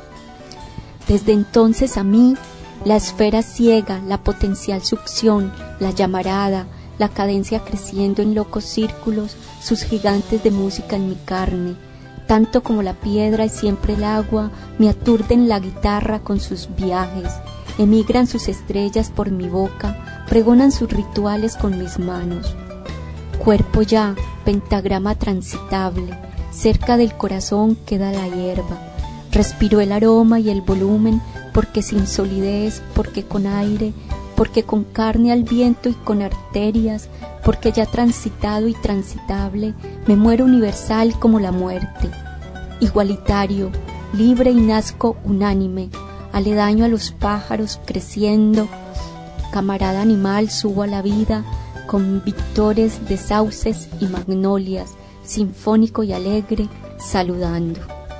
Desde entonces a mí, la esfera ciega, la potencial succión, la llamarada, la cadencia creciendo en locos círculos, sus gigantes de música en mi carne, tanto como la piedra y siempre el agua, me aturden la guitarra con sus viajes, emigran sus estrellas por mi boca, pregonan sus rituales con mis manos. Cuerpo ya, pentagrama transitable, cerca del corazón queda la hierba, respiro el aroma y el volumen, porque sin solidez, porque con aire, porque con carne al viento y con arterias, porque ya transitado y transitable, me muero universal como la muerte. Igualitario, libre y nazco unánime, aledaño a los pájaros creciendo, camarada animal subo a la vida, con victores de sauces y magnolias, sinfónico y alegre, saludando.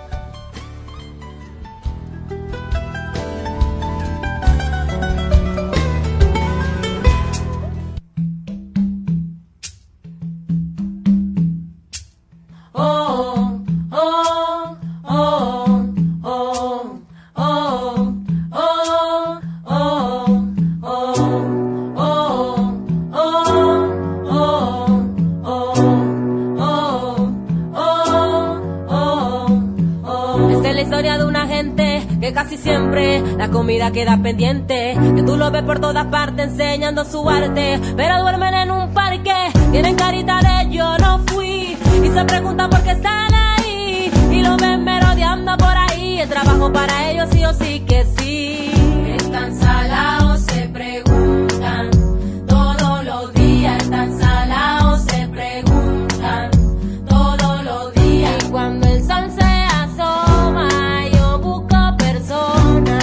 Queda pendiente, que tú lo ves por todas partes enseñando su arte, pero duermen en un parque, tienen carita de yo no fui, y se preguntan por qué están ahí, y lo ven merodeando por ahí, el trabajo para ellos sí o sí que sí. Están salados, se preguntan, todos los días están salados, se preguntan, todos los días, y cuando el sol se asoma, yo busco personas.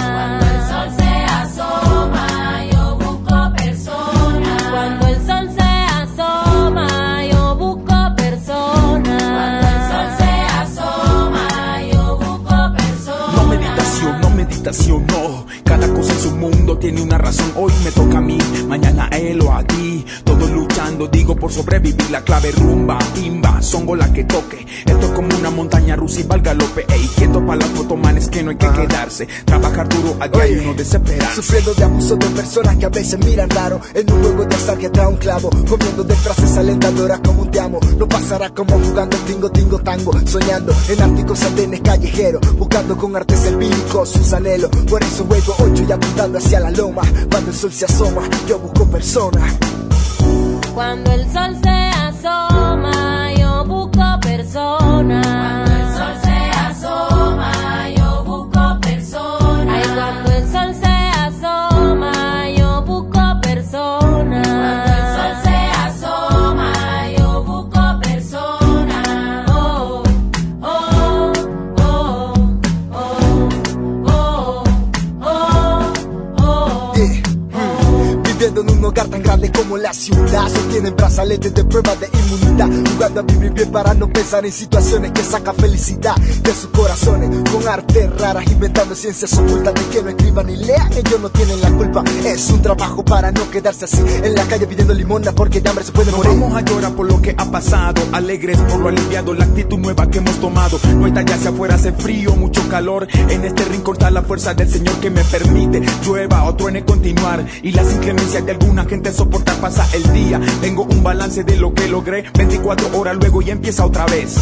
No, cada cosa en su mundo tiene una razón. Hoy me toca a mí, mañana a él o a ti. Todos luchando, digo, por sobrevivir. La clave rumba, timba, songo la que toque. Esto es como una montaña rusa y va al galope. Ey, quieto para las fotomanes que no hay que Ajá. quedarse. Trabajar duro a diario y no desesperarse. Sufriendo de abuso de personas que a veces miran raro. En un juego de azar que trae un clavo. Comiendo de frases alentadoras como un te amo. No pasará como jugando tingo, tingo, tango. Soñando en árticos andenes callejeros. Buscando con arte selvíricos sus anhelos. Por eso juego ocho y apuntando hacia la loma. Cuando el sol se asoma, yo busco personas. Cuando el sol se asoma, yo busco personas. Cuando el sol se asoma, yo busco personas. Ay, cuando el sol se asoma, yo busco personas. Cuando el sol se asoma, yo busco personas. Oh, oh, oh, oh, oh, oh, oh. Yeah. Viviendo en un hogar tan grande como la ciudad, sostienen brazaletes de prueba de inmunidad. jugando a vivir bien para no pensar en situaciones que sacan felicidad de sus corazones. Con artes raras, inventando ciencias ocultas, de que no escriban ni lean, ellos no tienen la culpa. Es un trabajo para no quedarse así en la calle pidiendo limosna, porque de hambre se puede morir. Vamos a llorar por lo que ha pasado, alegres por lo aliviado, la actitud nueva que hemos tomado. No hay talla hacia afuera, hace frío, mucho calor. En este rincón está la fuerza del Señor que me permite llueva o truene continuar, y las inclemencias de alguna gente soportar. Pasa el día, tengo un balance de lo que logré, veinticuatro horas luego y empieza otra vez.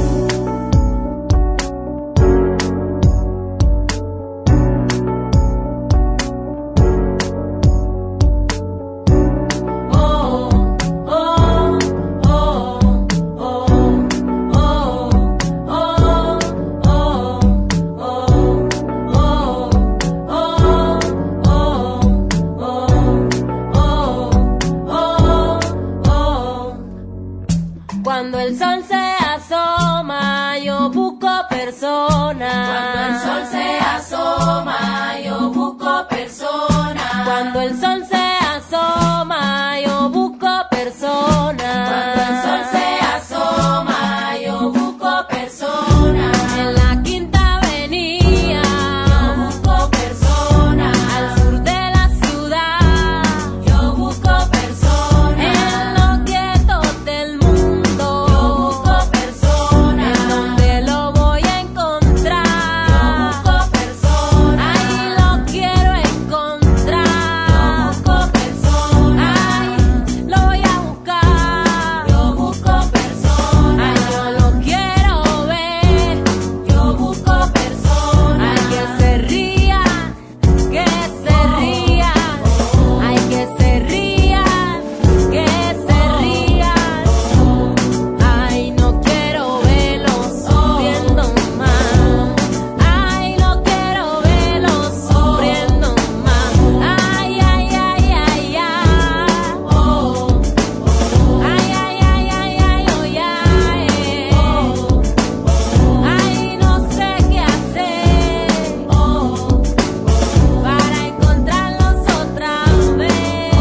Cuando el sol se asoma, yo busco personas. Cuando el sol se asoma, yo busco personas. Cuando el sol se asoma, yo busco personas. Cuando el sol se asoma, yo busco personas. En la Quinta Avenida, yo busco personas. Al sur de la ciudad, yo busco personas. En los guetos del mundo, yo busco personas. En donde lo voy a encontrar, yo busco personas. Ahí lo quiero encontrar, yo busco personas. Ahí lo voy a buscar, yo busco personas. Ahí yo lo quiero ver, yo busco personas. Ay, que se rían, que se rían. Ay, que se rían, que se rían. Ay, no quiero verlos sufriendo más. Ay, no quiero verlos sufriendo más. Ay, ay, ay, ay, ay. Oh. Ay, ay, ay, ay, ay, oh, ya, eh. Ay, no sé qué hacer, oh, para encontrarlos otra vez.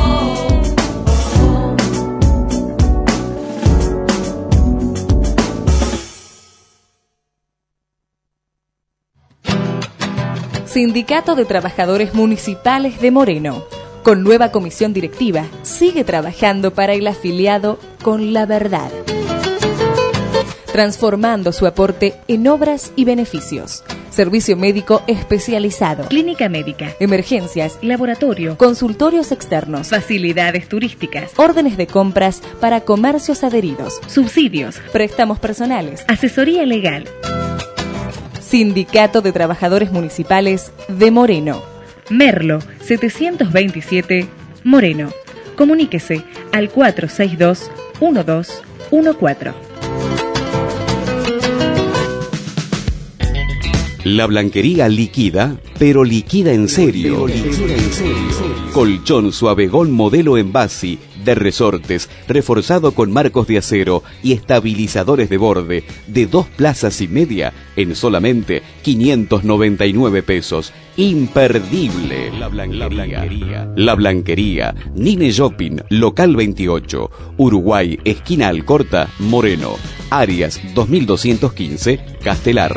Sindicato de Trabajadores Municipales de Moreno. Con nueva comisión directiva, sigue trabajando para el afiliado con la verdad, transformando su aporte en obras y beneficios. Servicio médico especializado, clínica médica, emergencias, laboratorio, consultorios externos, facilidades turísticas, órdenes de compras para comercios adheridos, subsidios, préstamos personales, asesoría legal. Sindicato de Trabajadores Municipales de Moreno. Merlo setecientos veintisiete, Moreno. Comuníquese al cuatro seis dos, uno dos uno cuatro. La Blanquería liquida, pero liquida en serio. Colchón Suavegón modelo Envasi, de resortes, reforzado con marcos de acero y estabilizadores de borde, de dos plazas y media, en solamente quinientos noventa y nueve pesos. Imperdible. La Blanquería. La Blanquería. Nine Shopping, local veintiocho, Uruguay, esquina Alcorta, Moreno. Arias dos mil doscientos quince, Castelar.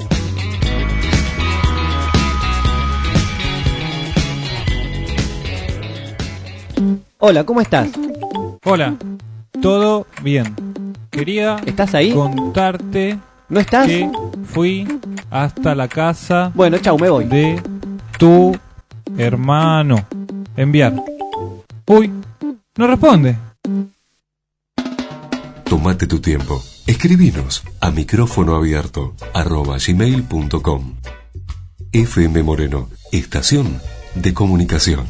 Hola, ¿cómo estás? Hola, todo bien. Quería ¿Estás ahí? contarte ¿No estás? que fui hasta la casa Bueno, chau, me voy. de tu hermano. Enviar. Uy, no responde. Tómate tu tiempo. Escribinos a micrófono abierto arroba gmail punto com. F M Moreno, estación de comunicación.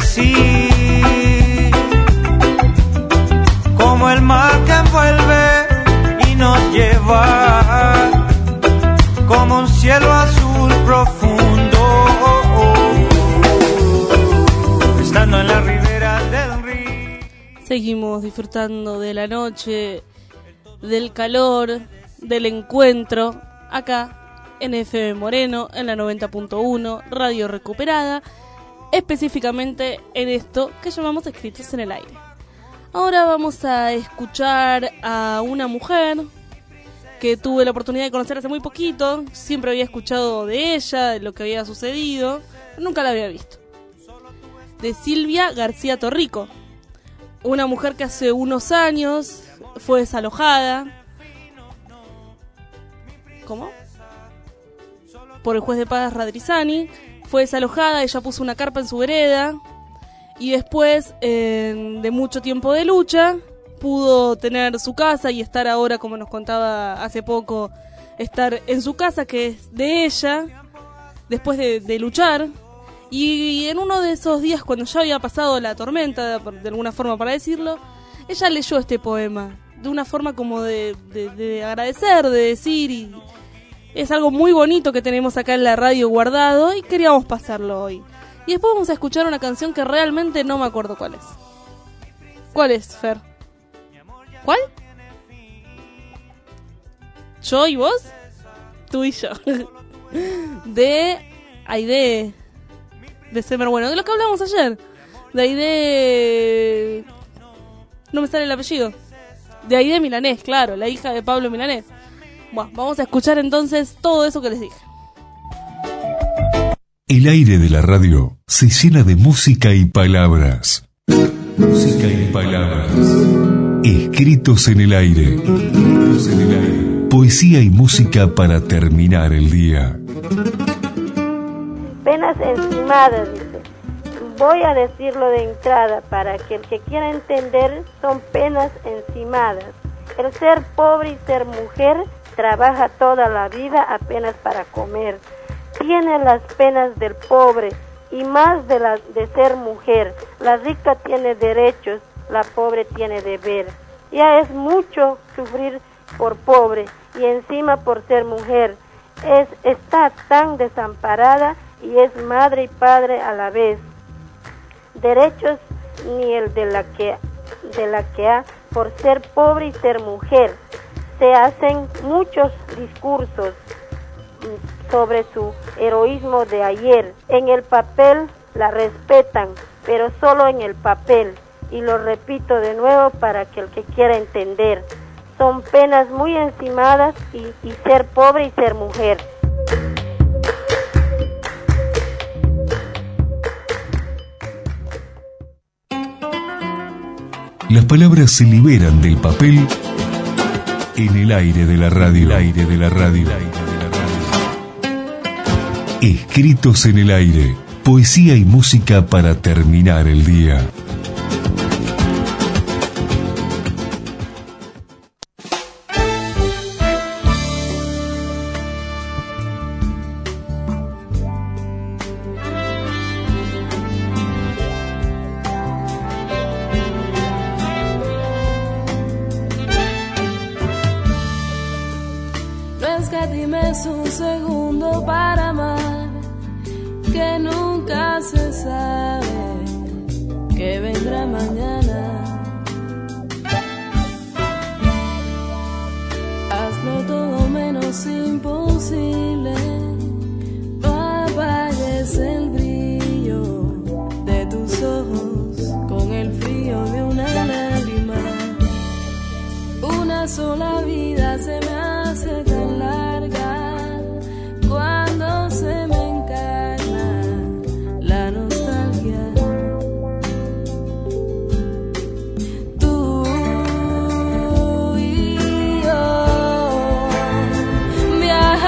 decir, como el mar que envuelve y nos lleva, como un cielo azul profundo, estando en la ribera del río. Seguimos disfrutando de la noche, del calor, del encuentro, acá en F M Moreno, en la noventa punto uno, Radio Recuperada, específicamente en esto que llamamos Escritos en el Aire. Ahora vamos a escuchar a una mujer que tuve la oportunidad de conocer hace muy poquito. Siempre había escuchado de ella, de lo que había sucedido, pero nunca la había visto. De Silvia García Torrico, una mujer que hace unos años fue desalojada. ¿Cómo? Por el juez de paz Radrizani. Fue desalojada, ella puso una carpa en su vereda y después eh, de mucho tiempo de lucha pudo tener su casa y estar ahora, como nos contaba hace poco, estar en su casa, que es de ella, después de, de luchar. Y en uno de esos días, cuando ya había pasado la tormenta, de alguna forma para decirlo, ella leyó este poema de una forma como de, de, de agradecer, de decir, y es algo muy bonito que tenemos acá en la radio guardado y queríamos pasarlo hoy. Y después vamos a escuchar una canción que realmente no me acuerdo cuál es. ¿Cuál es, Fer? ¿Cuál? ¿Yo y vos? Tú y yo. De Aide de Semer, bueno, de lo que hablamos ayer. De Aide... No me sale el apellido. De Aide Milanés, claro, la hija de Pablo Milanés. Bueno, vamos a escuchar entonces todo eso que les dije. El aire de la radio se llena de música y palabras. Música y palabras. Escritos en el aire. Escritos en el aire. Poesía y música para terminar el día. Penas encimadas, dice. Voy a decirlo de entrada para que el que quiera entender, son penas encimadas. El ser pobre y ser mujer trabaja toda la vida apenas para comer. Tiene las penas del pobre y más de la de ser mujer. La rica tiene derechos, la pobre tiene deber. Ya es mucho sufrir por pobre y encima por ser mujer. Es está tan desamparada y es madre y padre a la vez. Derechos ni el de la que de la que ha por ser pobre y ser mujer. Se hacen muchos discursos sobre su heroísmo de ayer. En el papel la respetan, pero solo en el papel. Y lo repito de nuevo para que el que quiera entender. Son penas muy encimadas y, y ser pobre y ser mujer. Las palabras se liberan del papel en el aire de la radio. El aire de la radio. Escritos en el aire. Poesía y música para terminar el día. Rescatimes un segundo para amar, que nunca se sabe que vendrá mañana. Hazlo todo menos imposible, no apagues el brillo de tus ojos con el frío de una lágrima. Una sola vida se me hace tan larga cuando se me encarna la nostalgia. Tú y yo, viajando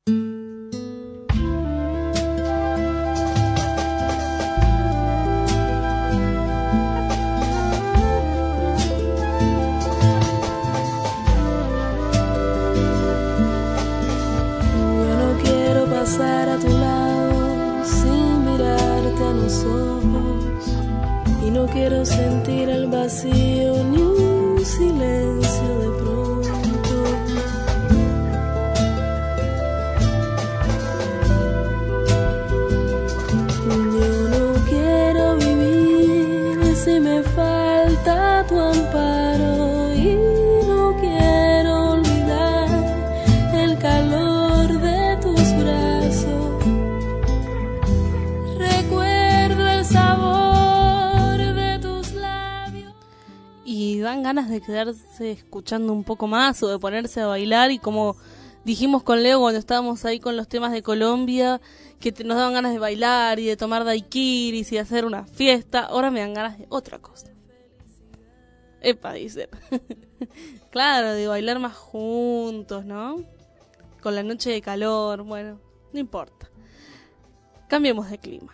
Pasar a tu lado sin mirarte a los ojos, y no quiero sentir el vacío ni un silencio de pronto. Yo no quiero vivir si me falta tu amparo, y no quiero olvidar el calor dan ganas de quedarse escuchando un poco más o de ponerse a bailar, y como dijimos con Leo cuando estábamos ahí con los temas de Colombia, que te, nos daban ganas de bailar y de tomar daiquiris y de hacer una fiesta, ahora me dan ganas de otra cosa. Epa, dicen. Claro, de bailar más juntos, ¿no? Con la noche de calor, bueno, no importa. Cambiemos de clima.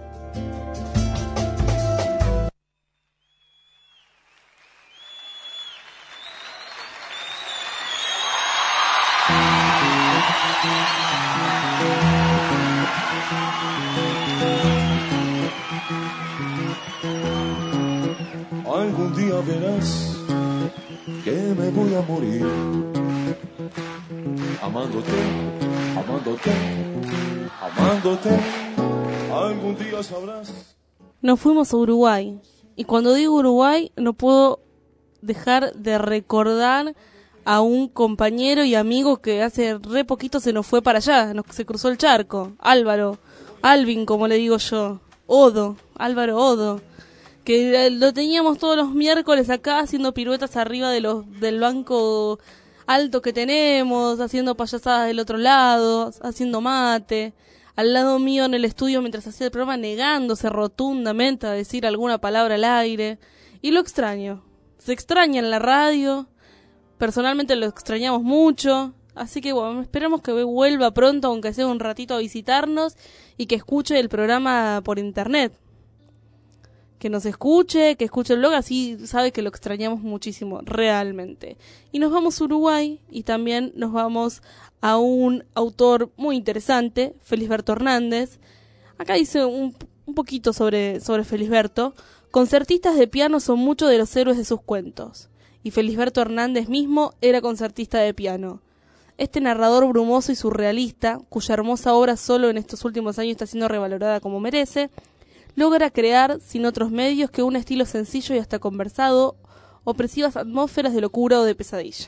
Algún día verás que me voy a morir amándote, amándote, amándote. Algún día sabrás. Nos fuimos a Uruguay, y cuando digo Uruguay no puedo dejar de recordar a un compañero y amigo que hace re poquito se nos fue para allá, nos, se cruzó el charco, Álvaro, Alvin como le digo yo, Odo, Álvaro Odo, que lo teníamos todos los miércoles acá haciendo piruetas arriba de los del banco alto que tenemos, haciendo payasadas del otro lado, haciendo mate, al lado mío en el estudio mientras hacía el programa, negándose rotundamente a decir alguna palabra al aire, y lo extraño, se extraña en la radio. Personalmente lo extrañamos mucho, así que bueno, esperamos que vuelva pronto, aunque sea un ratito, a visitarnos y que escuche el programa por internet. Que nos escuche, que escuche el blog, así sabe que lo extrañamos muchísimo, realmente. Y nos vamos a Uruguay, y también nos vamos a un autor muy interesante, Felisberto Hernández. Acá dice un, un poquito sobre, sobre Felisberto. Concertistas de piano son muchos de los héroes de sus cuentos. Y Felisberto Hernández mismo era concertista de piano. Este narrador brumoso y surrealista, cuya hermosa obra solo en estos últimos años está siendo revalorada como merece, logra crear, sin otros medios que un estilo sencillo y hasta conversado, opresivas atmósferas de locura o de pesadilla.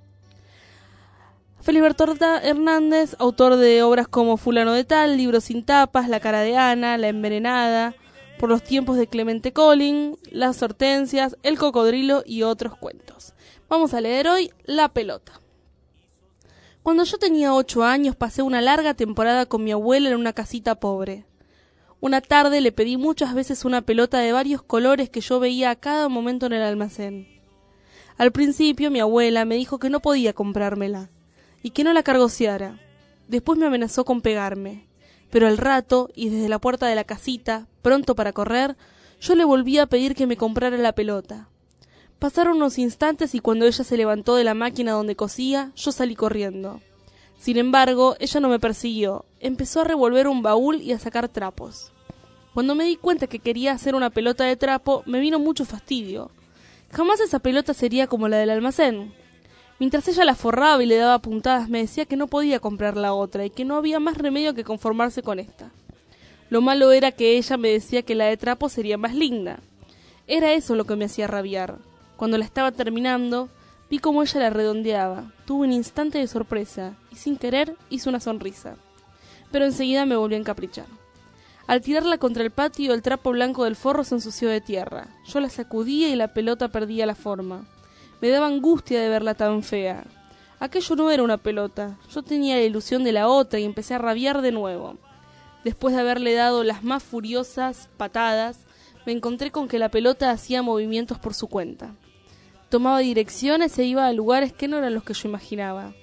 Felisberto Hernández, autor de obras como Fulano de Tal, Libros sin tapas, La cara de Ana, La envenenada, Por los tiempos de Clemente Collin, Las hortensias, El cocodrilo y otros cuentos. Vamos a leer hoy La pelota. Cuando yo tenía ocho años pasé una larga temporada con mi abuela en una casita pobre. Una tarde le pedí muchas veces una pelota de varios colores que yo veía a cada momento en el almacén. Al principio mi abuela me dijo que no podía comprármela y que no la cargociara. Después me amenazó con pegarme. Pero al rato, y desde la puerta de la casita, pronto para correr, yo le volví a pedir que me comprara la pelota. Pasaron unos instantes y cuando ella se levantó de la máquina donde cosía, yo salí corriendo. Sin embargo, ella no me persiguió. Empezó a revolver un baúl y a sacar trapos. Cuando me di cuenta que quería hacer una pelota de trapo, me vino mucho fastidio. Jamás esa pelota sería como la del almacén. Mientras ella la forraba y le daba puntadas, me decía que no podía comprar la otra y que no había más remedio que conformarse con esta. Lo malo era que ella me decía que la de trapo sería más linda. Era eso lo que me hacía rabiar. Cuando la estaba terminando, vi cómo ella la redondeaba. Tuve un instante de sorpresa y sin querer hice una sonrisa. Pero enseguida me volvió a encaprichar. Al tirarla contra el patio, el trapo blanco del forro se ensució de tierra. Yo la sacudía y la pelota perdía la forma. Me daba angustia de verla tan fea. Aquello no era una pelota. Yo tenía la ilusión de la otra y empecé a rabiar de nuevo. Después de haberle dado las más furiosas patadas, me encontré con que la pelota hacía movimientos por su cuenta. Tomaba direcciones e iba a lugares que no eran los que yo imaginaba.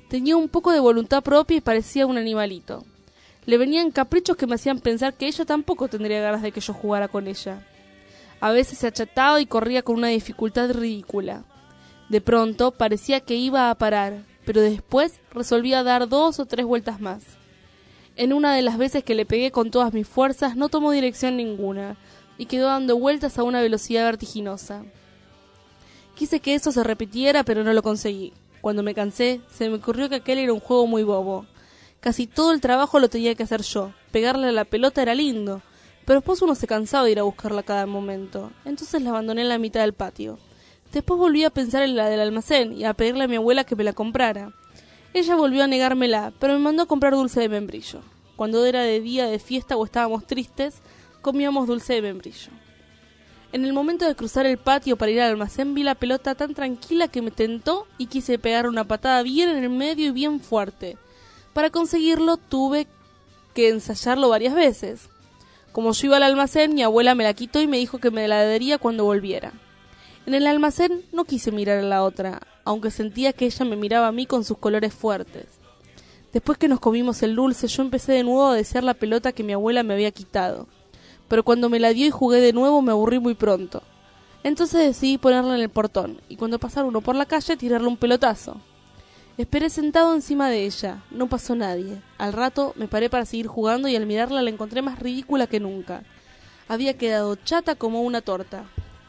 Tenía un poco de voluntad propia y parecía un animalito. Le venían caprichos que me hacían pensar que ella tampoco tendría ganas de que yo jugara con ella. A veces se achataba y corría con una dificultad ridícula. De pronto parecía que iba a parar, pero después resolvía dar dos o tres vueltas más. En una de las veces que le pegué con todas mis fuerzas no tomó dirección ninguna y quedó dando vueltas a una velocidad vertiginosa. Quise que eso se repitiera, pero no lo conseguí. Cuando me cansé, se me ocurrió que aquel era un juego muy bobo. Casi todo el trabajo lo tenía que hacer yo. Pegarle a la pelota era lindo, pero después uno se cansaba de ir a buscarla cada momento. Entonces la abandoné en la mitad del patio. Después volví a pensar en la del almacén y a pedirle a mi abuela que me la comprara. Ella volvió a negármela, pero me mandó a comprar dulce de membrillo. Cuando era de día de fiesta o estábamos tristes, comíamos dulce de membrillo. En el momento de cruzar el patio para ir al almacén vi la pelota tan tranquila que me tentó y quise pegar una patada bien en el medio y bien fuerte. Para conseguirlo tuve que ensayarlo varias veces. Como yo iba al almacén, mi abuela me la quitó y me dijo que me la daría cuando volviera. En el almacén no quise mirar a la otra, aunque sentía que ella me miraba a mí con sus colores fuertes. Después que nos comimos el dulce, yo empecé de nuevo a desear la pelota que mi abuela me había quitado. Pero cuando me la dio y jugué de nuevo me aburrí muy pronto. Entonces decidí ponerla en el portón, y cuando pasara uno por la calle tirarle un pelotazo. Esperé sentado encima de ella, no pasó nadie. Al rato me paré para seguir jugando y al mirarla la encontré más ridícula que nunca. Había quedado chata como una torta.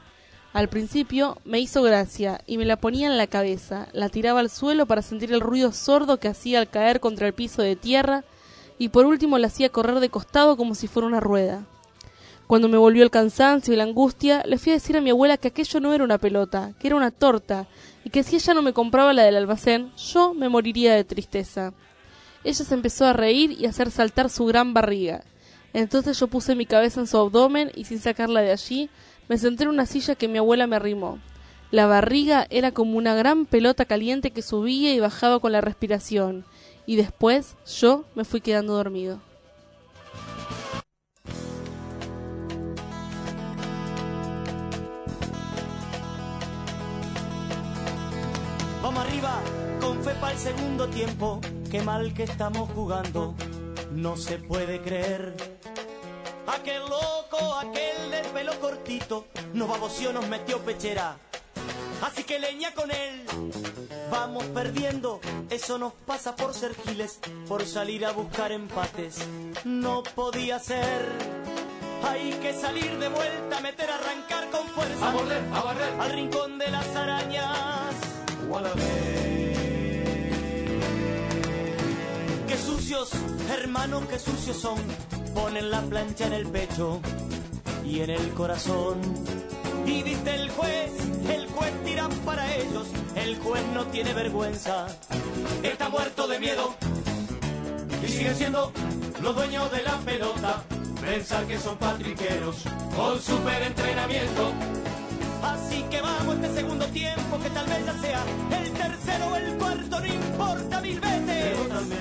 Al principio me hizo gracia y me la ponía en la cabeza, la tiraba al suelo para sentir el ruido sordo que hacía al caer contra el piso de tierra y por último la hacía correr de costado como si fuera una rueda. Cuando me volvió el cansancio y la angustia, le fui a decir a mi abuela que aquello no era una pelota, que era una torta, y que si ella no me compraba la del almacén, yo me moriría de tristeza. Ella se empezó a reír y a hacer saltar su gran barriga. Entonces yo puse mi cabeza en su abdomen y sin sacarla de allí, me senté en una silla que mi abuela me arrimó. La barriga era como una gran pelota caliente que subía y bajaba con la respiración, y después yo me fui quedando dormido. Vamos arriba, con fe para el segundo tiempo. Qué mal que estamos jugando, no se puede creer. Aquel loco, aquel del pelo cortito, nos baboció, nos metió pechera. Así que leña con él, vamos perdiendo. Eso nos pasa por ser giles, por salir a buscar empates. No podía ser. Hay que salir de vuelta, meter, arrancar con fuerza. A morder, a barrer, al rincón de las arañas. Qué sucios, hermanos, qué sucios son. Ponen la plancha en el pecho y en el corazón. Y dice el juez, el juez tira para ellos. El juez no tiene vergüenza, está muerto de miedo. Y siguen siendo los dueños de la pelota. Pensar que son patriqueros con super entrenamiento. Así que vamos este segundo tiempo, que tal vez ya sea el tercero o el cuarto, no importa mil veces.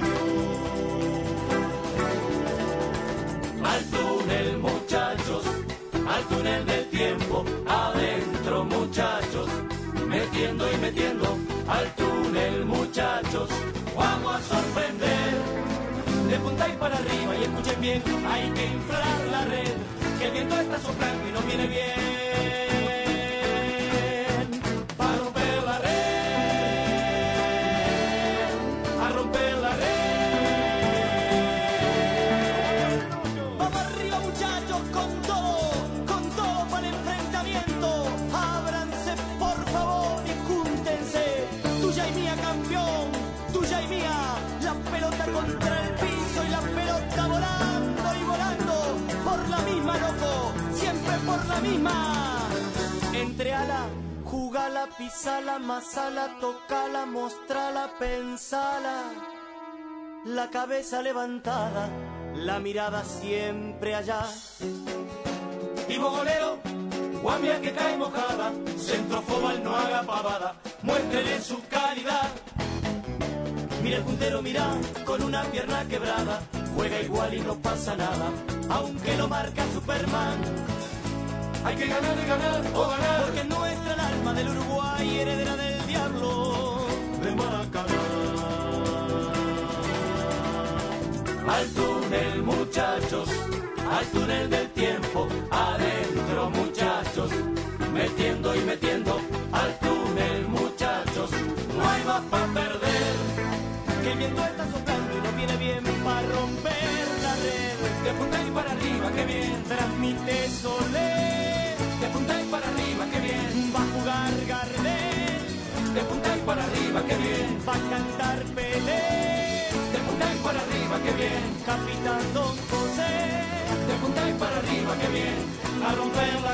Al túnel, muchachos, al túnel del tiempo, adentro, muchachos, metiendo y metiendo, al túnel, muchachos, vamos a sorprender. De punta y para arriba, y escuchen bien, hay que inflar la red, que el viento está soplando y no viene bien. Contra el piso y la pelota volando y volando por la misma, loco, siempre por la misma. Entre ala, jugala, pisala, masala, tocala, mostrala, pensala. La cabeza levantada, la mirada siempre allá. Y bogolero, guambia que cae mojada, centrofobal no haga pavada, muéstrele su calidad. Mira el puntero, mira, con una pierna quebrada, juega igual y no pasa nada, aunque lo marca Superman. Hay que ganar y ganar o ganar, porque nuestra el alma del Uruguay, heredera del diablo de Maracaná. al túnel del tiempo, adentro muchachos, metiendo y metiendo al túnel muchachos, no hay más para perder, que el viento está soplando y no viene bien para romper la red, de punta y para arriba, que bien, transmite Soler, de punta y para arriba, que bien, va a jugar Gardel, de punta y para arriba, que bien, va a cantar Pelé, de punta y para arriba, que bien, Capitán Don José, de punta y para arriba, que bien, a romper la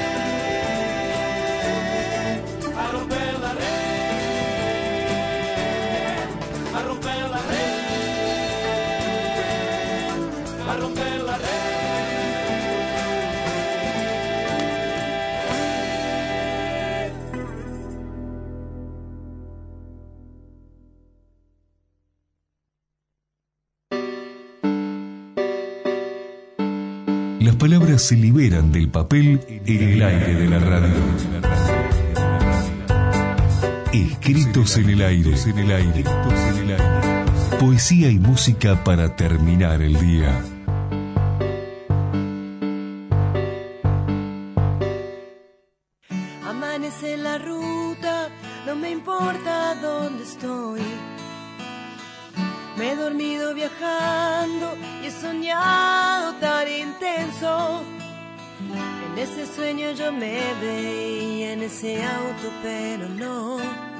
red, a romper la red, a romper la red, a romper la red. Las palabras se liberan del papel en el aire de la radio. Escritos en el aire, en el aire, en el aire. Poesía y música para terminar el día. Amanece en la ruta, no me importa dónde estoy. Me he dormido viajando y he soñado tan intenso. En ese sueño yo me veía en ese auto, pero no.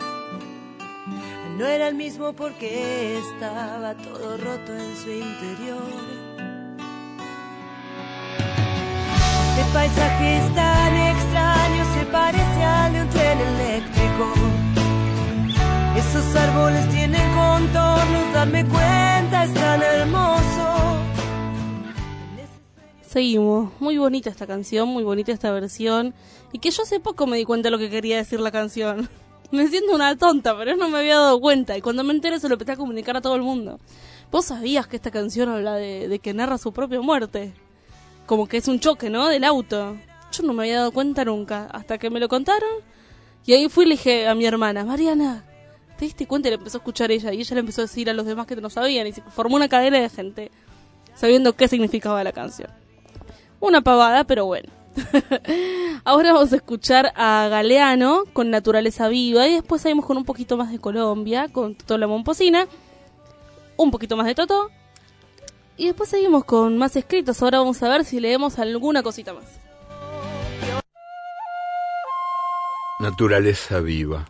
No era el mismo porque estaba todo roto en su interior. Este paisaje es tan extraño, se parece al de un tren eléctrico. Esos árboles tienen contornos, darme cuenta, es tan hermoso. Seguimos, muy bonita esta canción, muy bonita esta versión. Y que yo hace poco me di cuenta de lo que quería decir la canción. Me siento una tonta, pero no me había dado cuenta. Y cuando me enteré se lo empecé a comunicar a todo el mundo. ¿Vos sabías que esta canción habla de, de que narra su propia muerte? Como que es un choque, ¿no? Del auto. Yo no me había dado cuenta nunca, hasta que me lo contaron. Y ahí fui y le dije a mi hermana, Mariana, ¿te diste cuenta? Y le empezó a escuchar ella. Y ella le empezó a decir a los demás que no sabían. Y se formó una cadena de gente sabiendo qué significaba la canción. Una pavada, pero bueno. Ahora vamos a escuchar a Galeano con Naturaleza Viva. Y después seguimos con un poquito más de Colombia, con Totó la Momposina. Un poquito más de Totó. Y después seguimos con más escritos. Ahora vamos a ver si leemos alguna cosita más. Naturaleza Viva.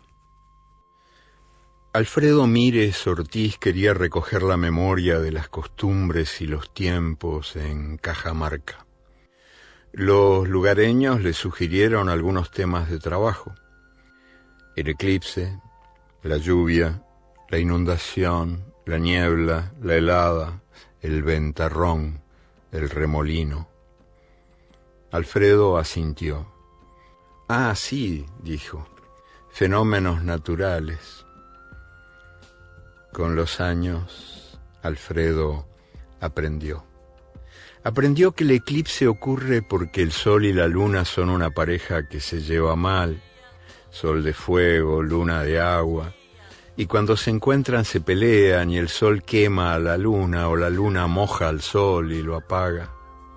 Alfredo Mírez Ortiz quería recoger la memoria de las costumbres y los tiempos en Cajamarca. Los lugareños le sugirieron algunos temas de trabajo: el eclipse, la lluvia, la inundación, la niebla, la helada, el ventarrón, el remolino. Alfredo asintió. Ah, sí, dijo, fenómenos naturales. Con los años, Alfredo aprendió. Aprendió que el eclipse ocurre porque el sol y la luna son una pareja que se lleva mal, sol de fuego, luna de agua, y cuando se encuentran se pelean y el sol quema a la luna o la luna moja al sol y lo apaga.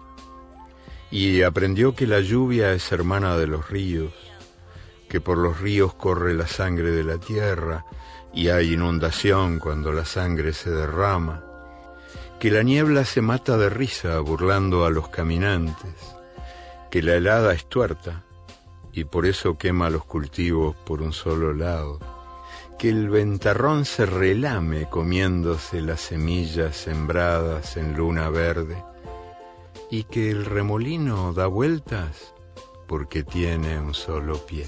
Y aprendió que la lluvia es hermana de los ríos, que por los ríos corre la sangre de la tierra y hay inundación cuando la sangre se derrama, que la niebla se mata de risa burlando a los caminantes, que la helada es tuerta y por eso quema los cultivos por un solo lado, que el ventarrón se relame comiéndose las semillas sembradas en luna verde, y que el remolino da vueltas porque tiene un solo pie.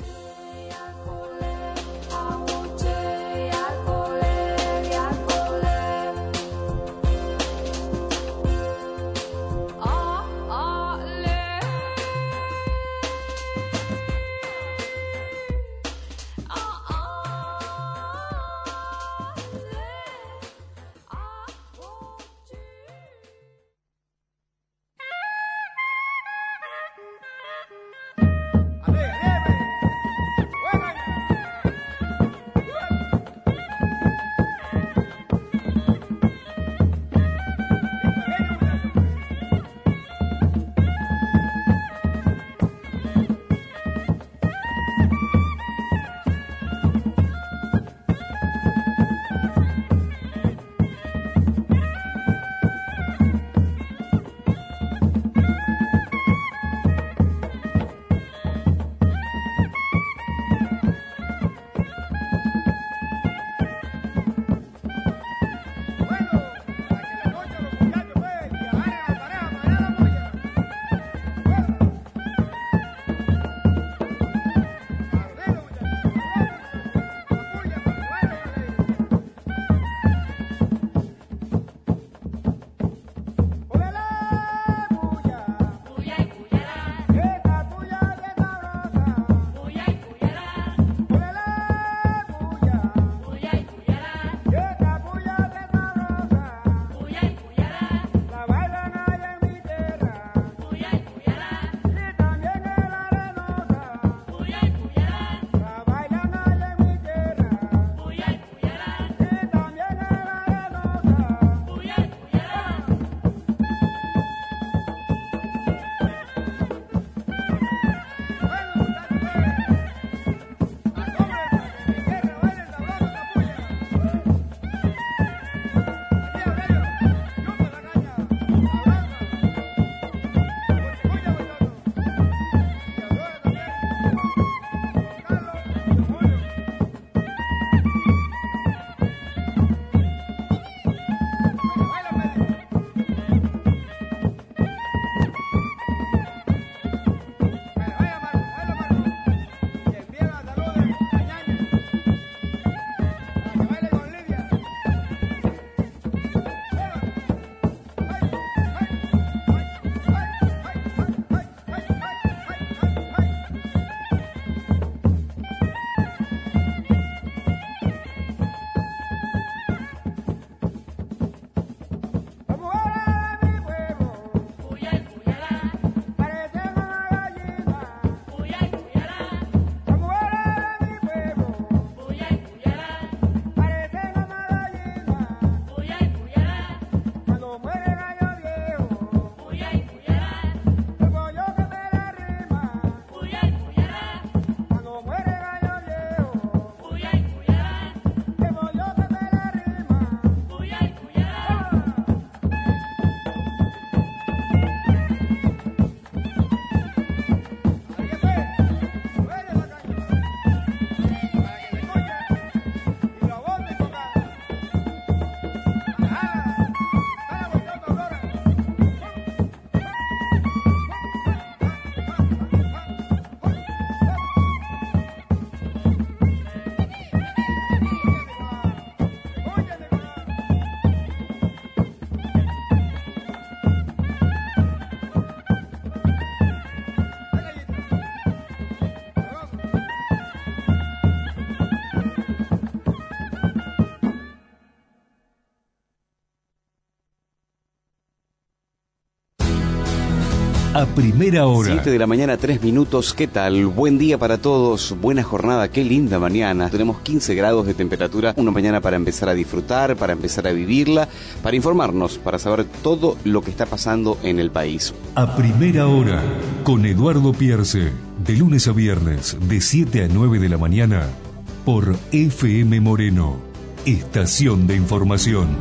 a primera hora. siete de la mañana, tres minutos. ¿Qué tal? Buen día para todos. Buena jornada. Qué linda mañana. Tenemos quince grados de temperatura. Una mañana para empezar a disfrutar, para empezar a vivirla, para informarnos, para saber todo lo que está pasando en el país. A primera hora, con Eduardo Pierce. De lunes a viernes, de siete a nueve de la mañana, por F M Moreno. Estación de información.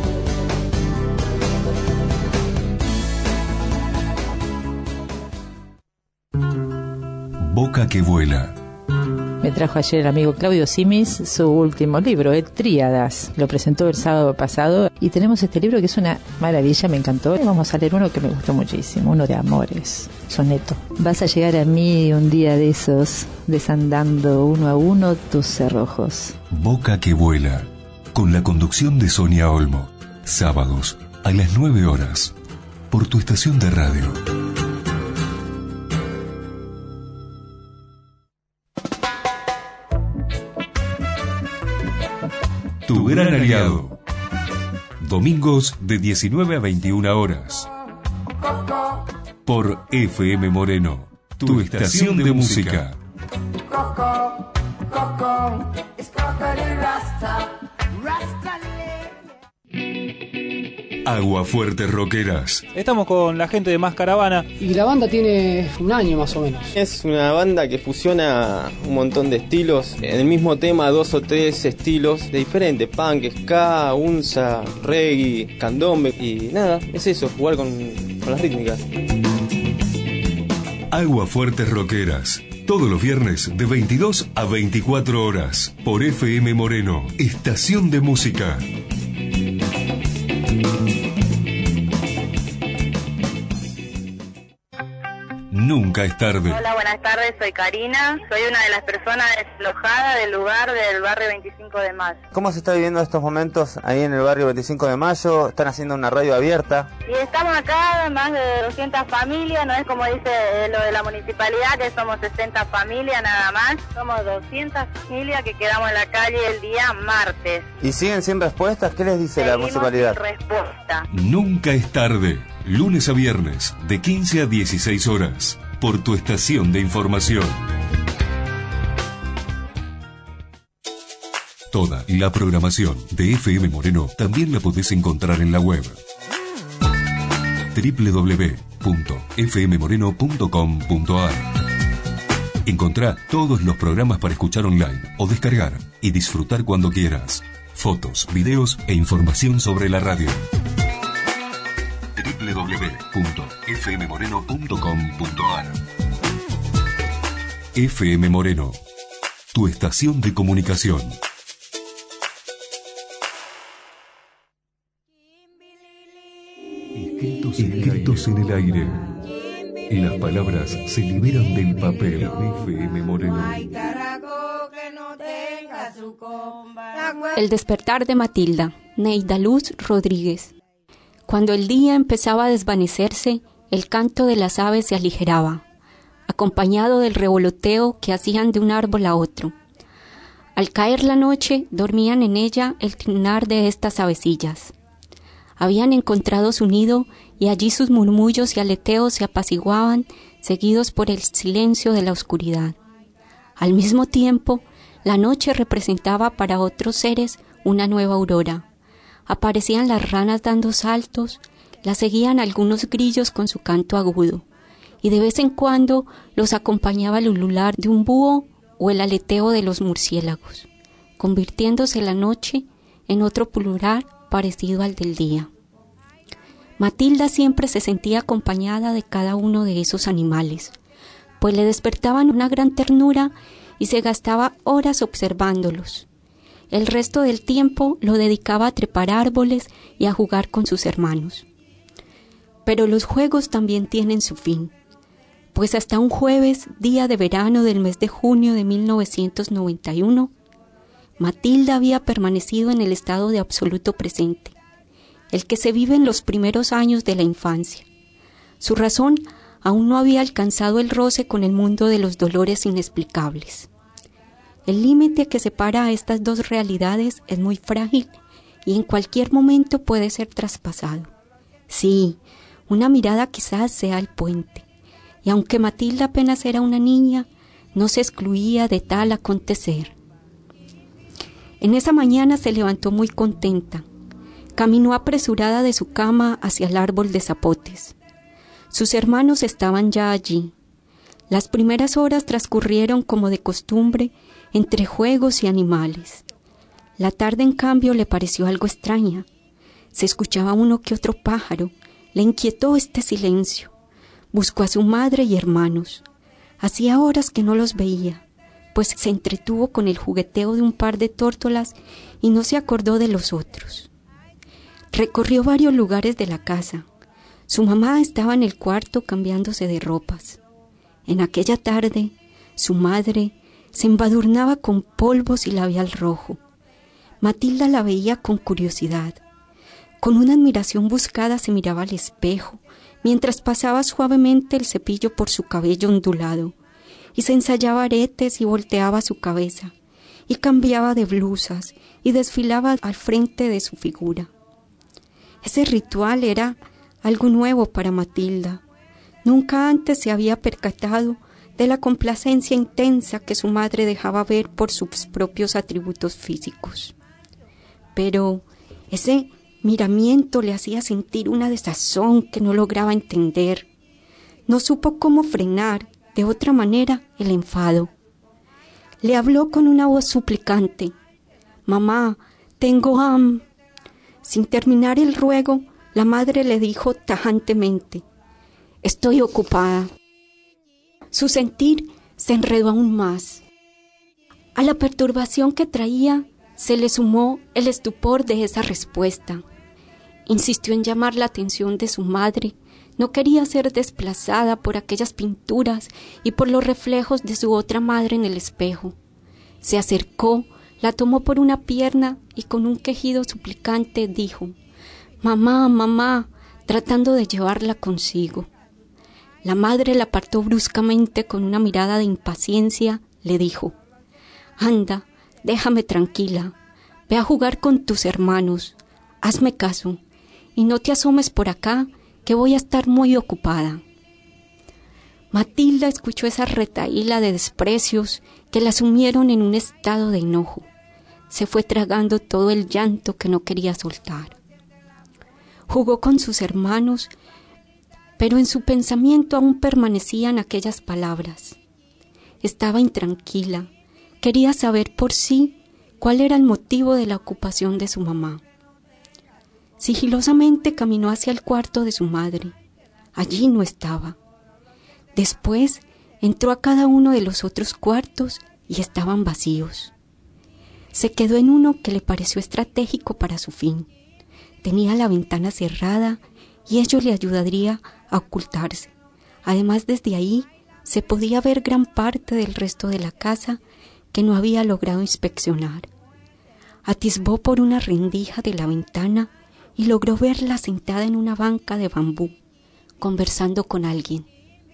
Boca que vuela. Me trajo ayer el amigo Claudio Simis su último libro, eh, Tríadas. Lo presentó el sábado pasado y tenemos este libro que es una maravilla, me encantó. Vamos a leer uno que me gustó muchísimo, uno de amores, soneto. Vas a llegar a mí un día de esos, desandando uno a uno tus cerrojos. Boca que vuela, con la conducción de Sonia Olmo. Sábados a las nueve horas, por tu estación de radio. Tu gran aliado. Domingos de diecinueve a veintiuna horas. Por F M Moreno, tu estación de música. Aguafuertes Rockeras. Estamos con la gente de Más Caravana. Y la banda tiene un año más o menos. Es una banda que fusiona un montón de estilos. En el mismo tema, dos o tres estilos de diferentes: punk, ska, unza, reggae, candombe. Y nada, es eso, jugar con, con las rítmicas. Aguafuertes Rockeras. Todos los viernes de veintidós a veinticuatro horas. Por F M Moreno, estación de música. Nunca es tarde. Hola, buenas tardes, soy Karina, soy una de las personas desalojadas del lugar del barrio veinticinco de mayo. ¿Cómo se está viviendo estos momentos ahí en el barrio veinticinco de mayo? ¿Están haciendo una radio abierta? Y estamos acá, más de doscientas familias, no es como dice lo de la municipalidad, que somos sesenta familias nada más. Somos doscientas familias que quedamos en la calle el día martes. ¿Y siguen sin respuestas? ¿Qué les dice Seguimos la municipalidad? Sin respuesta. Nunca es tarde. Lunes a viernes, de quince a dieciséis horas, por tu estación de información. Toda la programación de F M Moreno también la podés encontrar en la web doble u doble u doble u punto f m moreno punto com punto a r. Encontrá todos los programas para escuchar online o descargar y disfrutar cuando quieras. Fotos, videos e información sobre la radio. doble u doble u doble u punto f m moreno punto com punto a r. F M Moreno, tu estación de comunicación. Escritos, Escritos en el aire. Las palabras se liberan del papel. F M Moreno. El despertar de Matilda, Neida Luz Rodríguez. Cuando el día empezaba a desvanecerse, el canto de las aves se aligeraba, acompañado del revoloteo que hacían de un árbol a otro. Al caer la noche, dormían en ella el trinar de estas avecillas. Habían encontrado su nido y allí sus murmullos y aleteos se apaciguaban, seguidos por el silencio de la oscuridad. Al mismo tiempo, la noche representaba para otros seres una nueva aurora. Aparecían las ranas dando saltos, las seguían algunos grillos con su canto agudo, y de vez en cuando los acompañaba el ulular de un búho o el aleteo de los murciélagos, convirtiéndose la noche en otro plural parecido al del día. Matilda siempre se sentía acompañada de cada uno de esos animales, pues le despertaban una gran ternura y se gastaba horas observándolos. El resto del tiempo lo dedicaba a trepar árboles y a jugar con sus hermanos. Pero los juegos también tienen su fin, pues hasta un jueves, día de verano del mes de junio de mil novecientos noventa y uno, Matilda había permanecido en el estado de absoluto presente, el que se vive en los primeros años de la infancia. Su razón aún no había alcanzado el roce con el mundo de los dolores inexplicables. El límite que separa a estas dos realidades es muy frágil y en cualquier momento puede ser traspasado. Sí, Una mirada quizás sea el puente. Y aunque Matilda apenas era una niña, no se excluía de tal acontecer. En esa mañana se levantó muy contenta. Caminó apresurada de su cama hacia el árbol de zapotes. Sus hermanos estaban ya allí. Las primeras horas transcurrieron como de costumbre entre juegos y animales. La tarde, en cambio, le pareció algo extraña. Se escuchaba uno que otro pájaro. Le inquietó este silencio. Buscó a su madre y hermanos. Hacía horas que no los veía, pues se entretuvo con el jugueteo de un par de tórtolas y no se acordó de los otros. Recorrió varios lugares de la casa. Su mamá estaba en el cuarto cambiándose de ropas. En aquella tarde, su madre se embadurnaba con polvos y labial rojo. Matilda la veía con curiosidad. Con una admiración buscada se miraba al espejo, mientras pasaba suavemente el cepillo por su cabello ondulado, y se ensayaba aretes y volteaba su cabeza, y cambiaba de blusas, y desfilaba al frente de su figura. Ese ritual era algo nuevo para Matilda. Nunca antes se había percatado de la complacencia intensa que su madre dejaba ver por sus propios atributos físicos. Pero ese miramiento le hacía sentir una desazón que no lograba entender. No supo cómo frenar de otra manera el enfado. Le habló con una voz suplicante. «Mamá, tengo hambre». Sin terminar el ruego, la madre le dijo tajantemente: «Estoy ocupada». Su sentir se enredó aún más. A la perturbación que traía se le sumó el estupor de esa respuesta. Insistió en llamar la atención de su madre. No quería ser desplazada por aquellas pinturas y por los reflejos de su otra madre en el espejo. Se acercó, la tomó por una pierna y con un quejido suplicante dijo: «Mamá, mamá», tratando de llevarla consigo. La madre la apartó bruscamente con una mirada de impaciencia. Le dijo: «Anda, déjame tranquila. Ve a jugar con tus hermanos. Hazme caso. Y no te asomes por acá, que voy a estar muy ocupada». Matilda escuchó esa retahíla de desprecios que la sumieron en un estado de enojo. Se fue tragando todo el llanto que no quería soltar. Jugó con sus hermanos, pero en su pensamiento aún permanecían aquellas palabras. Estaba intranquila. Quería saber por sí cuál era el motivo de la ocupación de su mamá. Sigilosamente caminó hacia el cuarto de su madre. Allí no estaba. Después entró a cada uno de los otros cuartos y estaban vacíos. Se quedó en uno que le pareció estratégico para su fin. Tenía la ventana cerrada y ello le ayudaría a ocultarse. Además, desde ahí se podía ver gran parte del resto de la casa que no había logrado inspeccionar. Atisbó por una rendija de la ventana y logró verla sentada en una banca de bambú, conversando con alguien.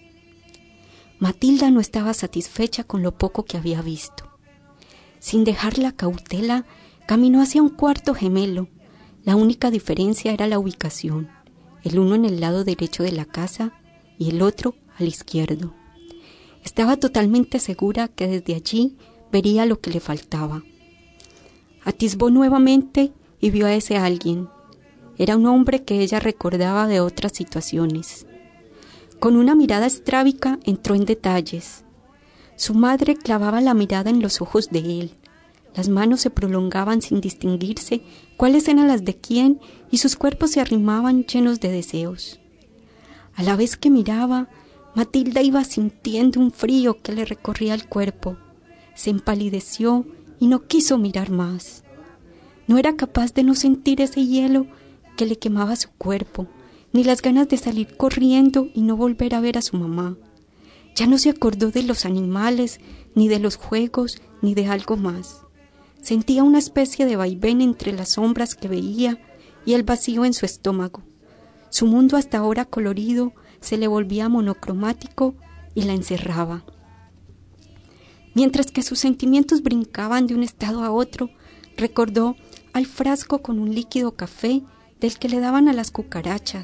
Matilda no estaba satisfecha con lo poco que había visto. Sin dejar la cautela, caminó hacia un cuarto gemelo. La única diferencia era la ubicación, el uno en el lado derecho de la casa y el otro al izquierdo. Estaba totalmente segura que desde allí vería lo que le faltaba. Atisbó nuevamente y vio a ese alguien. Era un hombre que ella recordaba de otras situaciones. Con una mirada estrábica entró en detalles. Su madre clavaba la mirada en los ojos de él. Las manos se prolongaban sin distinguirse cuáles eran las de quién y sus cuerpos se arrimaban llenos de deseos. A la vez que miraba, Matilda iba sintiendo un frío que le recorría el cuerpo. Se empalideció y no quiso mirar más. No era capaz de no sentir ese hielo que le quemaba su cuerpo, ni las ganas de salir corriendo y no volver a ver a su mamá. Ya no se acordó de los animales, ni de los juegos, ni de algo más. Sentía una especie de vaivén entre las sombras que veía y el vacío en su estómago. Su mundo hasta ahora colorido se le volvía monocromático y la encerraba. Mientras que sus sentimientos brincaban de un estado a otro, recordó al frasco con un líquido café del que le daban a las cucarachas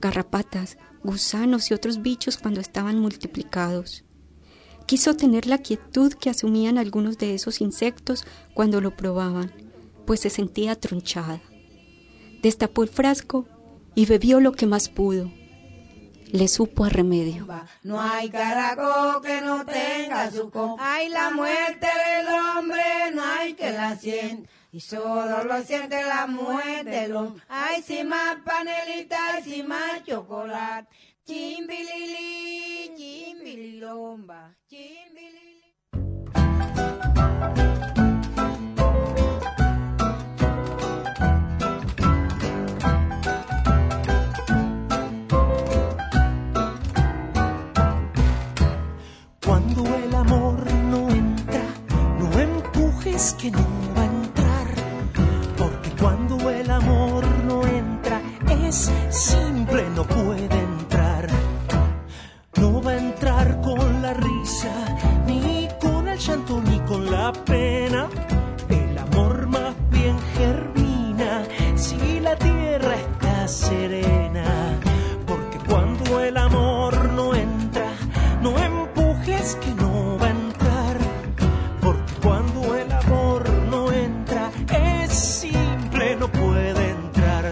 garrapatas, gusanos y otros bichos cuando estaban multiplicados. Quiso tener la quietud que asumían algunos de esos insectos cuando lo probaban, pues se sentía tronchada. Destapó el frasco y bebió lo que más pudo. Le supo a remedio. No hay caracol que no tenga su con. Ay, la muerte del hombre, no hay que la sienta. Y solo lo siente la muerte del hombre. Ay, si más panelita, si más chocolate. Chimbilili, chimbililomba, chimbilili. Cuando el amor no entra, no empujes que no va a entrar, porque cuando el amor no entra, es simple, no puede entrar. No va a entrar con la risa, ni con el llanto, ni con la pena. El amor más bien germina si la tierra está serena, porque cuando el amor no entra, no empujes que no va a entrar, porque cuando el amor no entra, es simple, no puede entrar.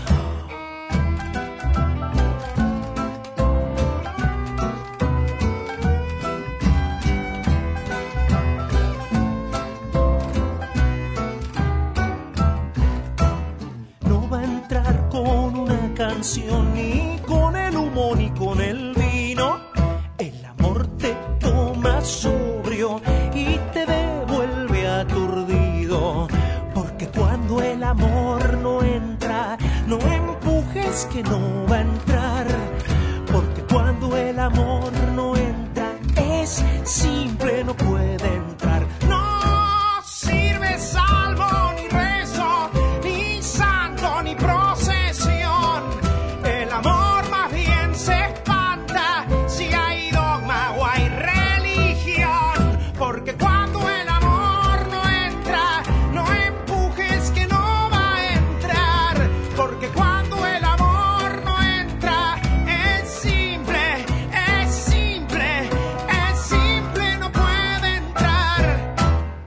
No va a entrar con una canción, ni con el humo, ni con el vino. El amor te toma sobrio y te devuelve aturdido, porque cuando el amor no entra, no empujes que no va a entrar, porque cuando el amor no entra, es simple, no puede entrar. No sirve salmo, ni rezo, ni santo, ni procesión. El amor más bien se espanta si hay dogma o hay religión, porque cuando el amor no entra, no empujes que no va a entrar, porque cuando el amor no entra, es simple, es simple, es simple, no puede entrar.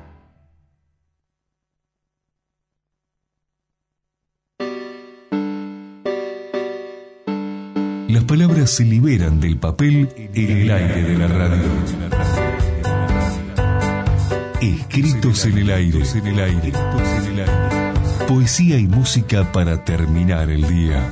Las palabras se liberan del papel en el aire de la radio. Escritos en el aire, en el aire, en el aire. Poesía y música para terminar el día.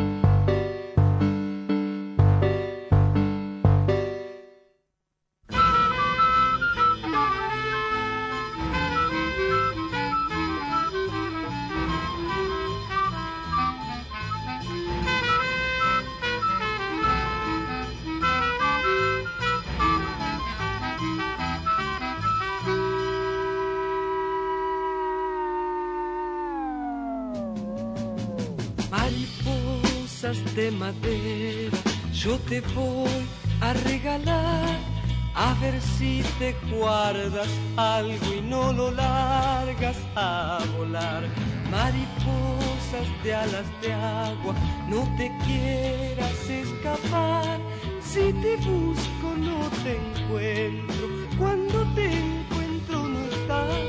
Mariposas de madera, yo te voy a regalar, a ver si te guardas algo y no lo largas a volar. Mariposas de alas de agua, no te quieras escapar, si te busco no te encuentro, cuando te encuentro no estás.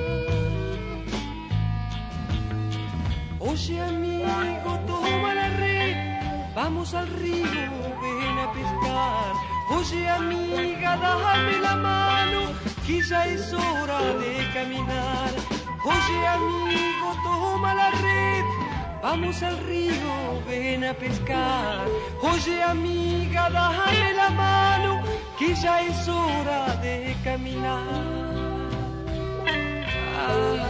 Oye amigo, toma la red, vamos al río, ven a pescar. Oye amiga, dame la mano, que ya es hora de caminar. Oye amigo, toma la red, vamos al río, ven a pescar. Oye amiga, dame la mano, que ya es hora de caminar. Ah.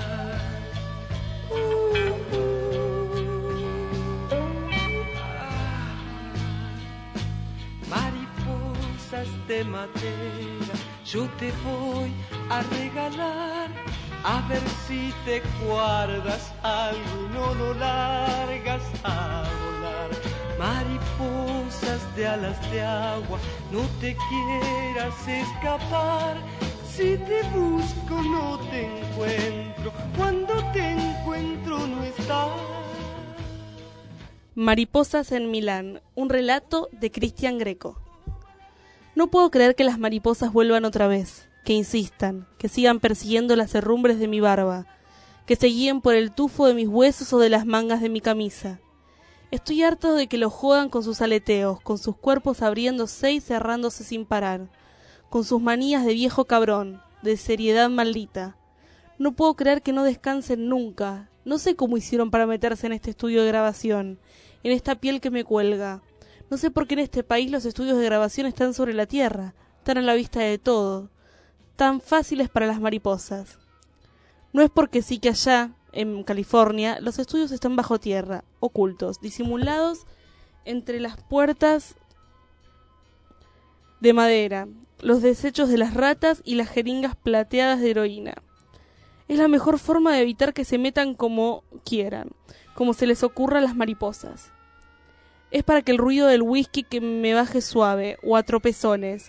Mariposas de madera, yo te voy a regalar, a ver si te guardas algo y no lo largas a volar. Mariposas de alas de agua, no te quieras escapar, si te busco no te encuentro, cuando te encuentro no estás. Mariposas en Milán, un relato de Cristian Greco. No puedo creer que las mariposas vuelvan otra vez, que insistan, que sigan persiguiendo las herrumbres de mi barba, que se guíen por el tufo de mis huesos o de las mangas de mi camisa. Estoy harto de que los jodan con sus aleteos, con sus cuerpos abriéndose y cerrándose sin parar, con sus manías de viejo cabrón, de seriedad maldita. No puedo creer que no descansen nunca. No sé cómo hicieron para meterse en este estudio de grabación, en esta piel que me cuelga. No sé por qué en este país los estudios de grabación están sobre la tierra, están a la vista de todo, tan fáciles para las mariposas. No es porque sí que allá, en California, los estudios están bajo tierra, ocultos, disimulados entre las puertas de madera, los desechos de las ratas y las jeringas plateadas de heroína. Es la mejor forma de evitar que se metan como quieran, como se les ocurra a las mariposas. Es para que el ruido del whisky que me baje suave, o a tropezones,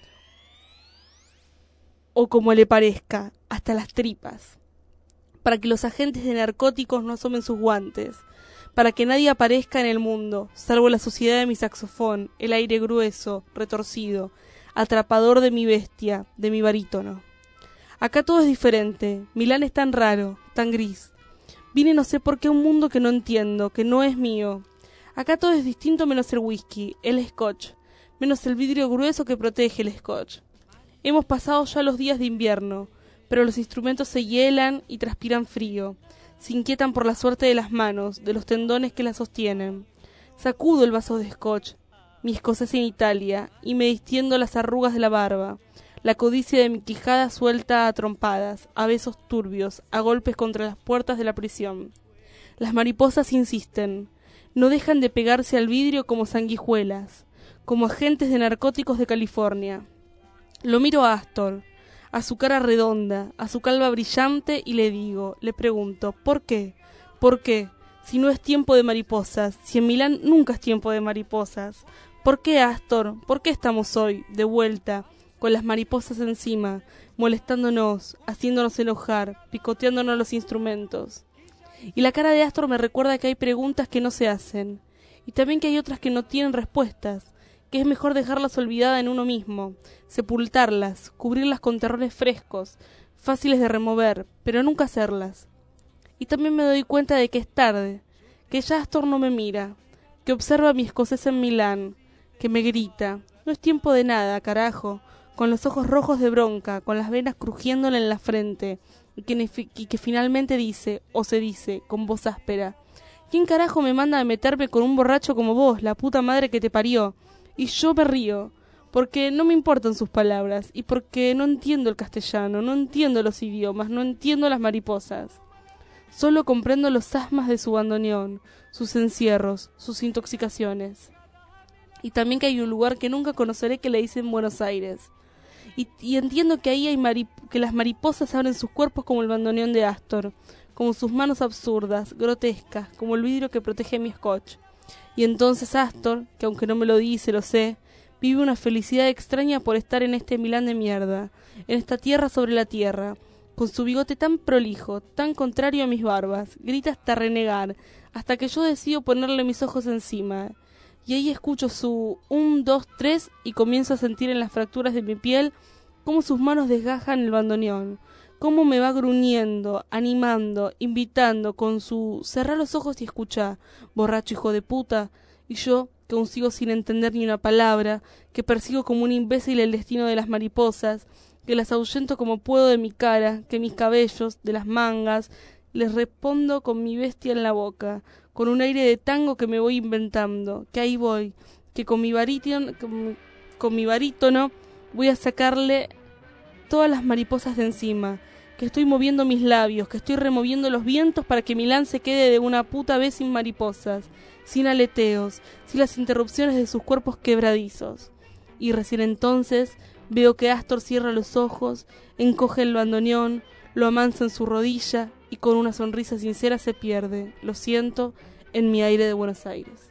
o como le parezca, hasta las tripas. Para que los agentes de narcóticos no asomen sus guantes. Para que nadie aparezca en el mundo, salvo la suciedad de mi saxofón, el aire grueso, retorcido, atrapador de mi bestia, de mi barítono. Acá todo es diferente. Milán es tan raro, tan gris. Vine no sé por qué a un mundo que no entiendo, que no es mío. Acá todo es distinto menos el whisky, el scotch, menos el vidrio grueso que protege el scotch. Hemos pasado ya los días de invierno, pero los instrumentos se hielan y transpiran frío. Se inquietan por la suerte de las manos, de los tendones que las sostienen. Sacudo el vaso de scotch, mi escocés en Italia, y me distiendo las arrugas de la barba. La codicia de mi quijada suelta a trompadas, a besos turbios, a golpes contra las puertas de la prisión. Las mariposas insisten. No dejan de pegarse al vidrio como sanguijuelas, como agentes de narcóticos de California. Lo miro a Astor, a su cara redonda, a su calva brillante, y le digo, le pregunto, ¿por qué? ¿Por qué? Si no es tiempo de mariposas, si en Milán nunca es tiempo de mariposas. ¿Por qué, Astor? ¿Por qué estamos hoy, de vuelta, con las mariposas encima, molestándonos, haciéndonos enojar, picoteándonos los instrumentos? Y la cara de Astor me recuerda que hay preguntas que no se hacen, y también que hay otras que no tienen respuestas, que es mejor dejarlas olvidadas en uno mismo, sepultarlas, cubrirlas con terrores frescos, fáciles de remover, pero nunca hacerlas. Y también me doy cuenta de que es tarde, que ya Astor no me mira, que observa a mi escocés en Milán, que me grita, no es tiempo de nada, carajo, con los ojos rojos de bronca, con las venas crujiéndole en la frente, y que, y que finalmente dice, o se dice, con voz áspera, ¿quién carajo me manda a meterme con un borracho como vos, la puta madre que te parió? Y yo me río, porque no me importan sus palabras, y porque no entiendo el castellano, no entiendo los idiomas, no entiendo las mariposas. Solo comprendo los asmas de su bandoneón, sus encierros, sus intoxicaciones. Y también que hay un lugar que nunca conoceré que le dicen Buenos Aires. Y, y entiendo que ahí hay mari- que las mariposas abren sus cuerpos como el bandoneón de Astor, como sus manos absurdas, grotescas, como el vidrio que protege mi scotch. Y entonces Astor, que aunque no me lo dice, lo sé, vive una felicidad extraña por estar en este Milán de mierda, en esta tierra sobre la tierra, con su bigote tan prolijo, tan contrario a mis barbas, grita hasta renegar, hasta que yo decido ponerle mis ojos encima. Y ahí escucho su un, dos, tres y comienzo a sentir en las fracturas de mi piel cómo sus manos desgajan el bandoneón, cómo me va gruñendo, animando, invitando con su cerrá los ojos y escuchá, borracho hijo de puta, y yo, que aún sigo sin entender ni una palabra, que persigo como un imbécil el destino de las mariposas, que las ahuyento como puedo de mi cara, que mis cabellos, de las mangas, les respondo con mi bestia en la boca, con un aire de tango que me voy inventando, que ahí voy, que con mi barítono, con, con mi barítono voy a sacarle todas las mariposas de encima, que estoy moviendo mis labios, que estoy removiendo los vientos para que Milán se quede de una puta vez sin mariposas, sin aleteos, sin las interrupciones de sus cuerpos quebradizos. Y recién entonces veo que Astor cierra los ojos, encoge el bandoneón, lo amansa en su rodilla y con una sonrisa sincera se pierde, lo siento, en mi aire de Buenos Aires.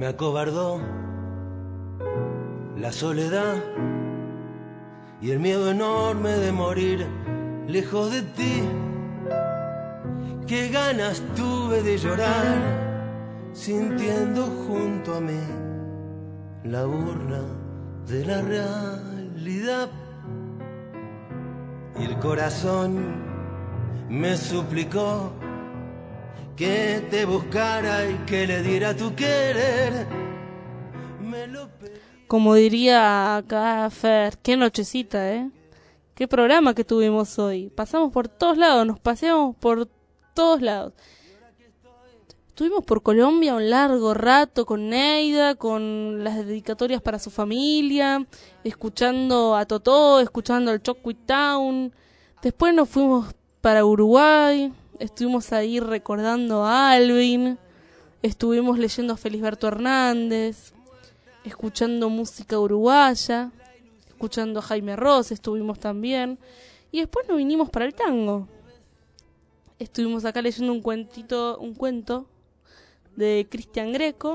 me acobardó la soledad y el miedo enorme de morir lejos de ti. Qué ganas tuve de llorar sintiendo junto a mí la burla de la realidad. Y el corazón me suplicó que te buscara y que le diera tu querer. Me lo Como diría acá Fer, qué nochecita, ¿eh? Qué programa que tuvimos hoy. Pasamos por todos lados, nos paseamos por todos lados. Estuvimos por Colombia un largo rato con Neida, con las dedicatorias para su familia, escuchando a Totó, escuchando al Chocuit Town. Después nos fuimos para Uruguay, estuvimos ahí recordando a Alvin, estuvimos leyendo a Felisberto Hernández, escuchando música uruguaya, escuchando a Jaime Ross, estuvimos también. Y después nos vinimos para el tango. Estuvimos acá leyendo un cuentito, un cuento de Cristian Greco,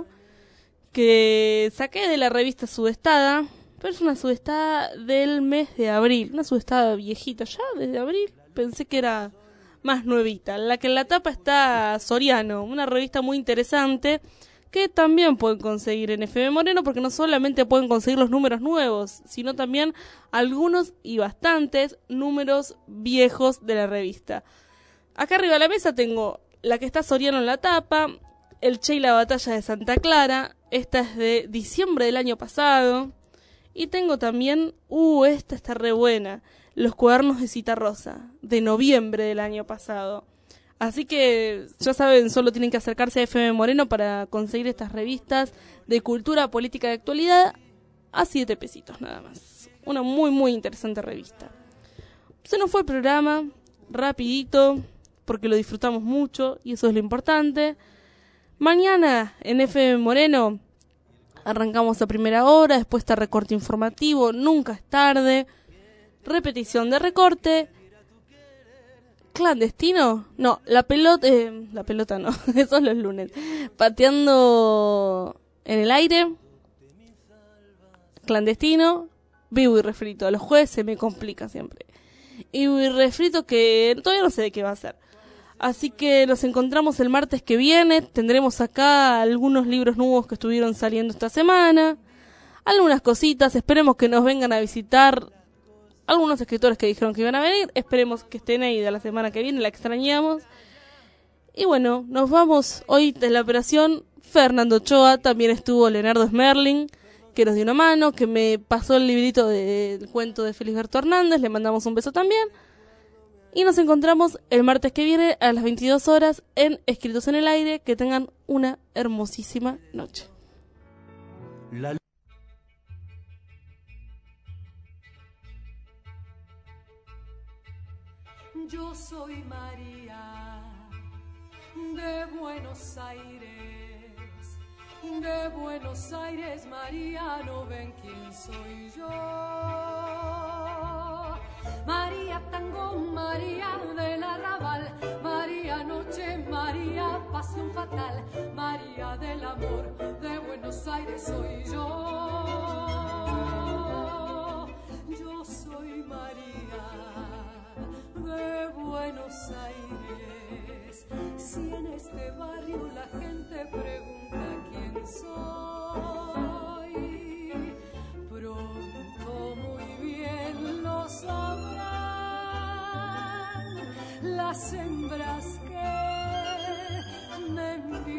que saqué de la revista Sudestada, pero es una sudestada del mes de abril, una sudestada viejita ya, desde abril, pensé que era más nuevita, la que en la tapa está Soriano, una revista muy interesante, que también pueden conseguir en F M Moreno, porque no solamente pueden conseguir los números nuevos, sino también algunos y bastantes números viejos de la revista. Acá arriba de la mesa tengo la que está Soriano en la tapa, el Che y la batalla de Santa Clara, esta es de diciembre del año pasado, y tengo también, uh, esta está re buena, Los cuadernos de Citarrosa, de noviembre del año pasado. Así que, ya saben, solo tienen que acercarse a F M Moreno para conseguir estas revistas de cultura, política y actualidad a siete pesitos nada más. Una muy, muy interesante revista. Se nos fue el programa, rapidito, porque lo disfrutamos mucho y eso es lo importante. Mañana en F M Moreno arrancamos a primera hora, después está recorte informativo, nunca es tarde, repetición de recorte, clandestino, no, la pelota, eh, la pelota no, eso es los lunes, pateando en el aire, clandestino, vivo y refrito, los jueves se me complica siempre, y vivo y refrito que todavía no sé de qué va a ser. Así que nos encontramos el martes que viene, tendremos acá algunos libros nuevos que estuvieron saliendo esta semana, algunas cositas, esperemos que nos vengan a visitar algunos escritores que dijeron que iban a venir, esperemos que estén ahí de la semana que viene, la extrañamos. Y bueno, nos vamos hoy de la operación Fernando Ochoa, también estuvo Leonardo Smerling, que nos dio una mano, que me pasó el librito de, del cuento de Felisberto Hernández, le mandamos un beso también. Y nos encontramos el martes que viene a las veintidós horas en Escritos en el Aire. Que tengan una hermosísima noche. La... Yo soy María de Buenos Aires, de Buenos Aires, María, no ven quién soy yo. María Tango, María del Arrabal, María Noche, María Pasión Fatal, María del Amor, de Buenos Aires soy yo. Yo soy María de Buenos Aires. Si en este barrio la gente pregunta quién soy, pronto muy bien lo sabrán las hembras que me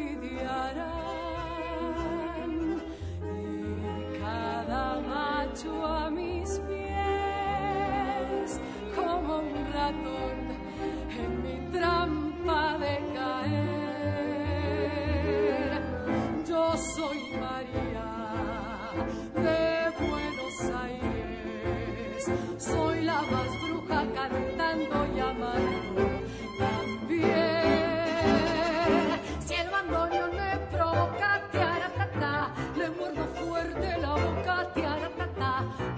envidiarán y cada macho a mis pies como un ratón en mi trampa de caer. Yo soy María de Buenos Aires, soy la más bruja cantando y amando también. Si el bandoneón me provoca, tiaratata, le muerdo fuerte la boca, tiaratata.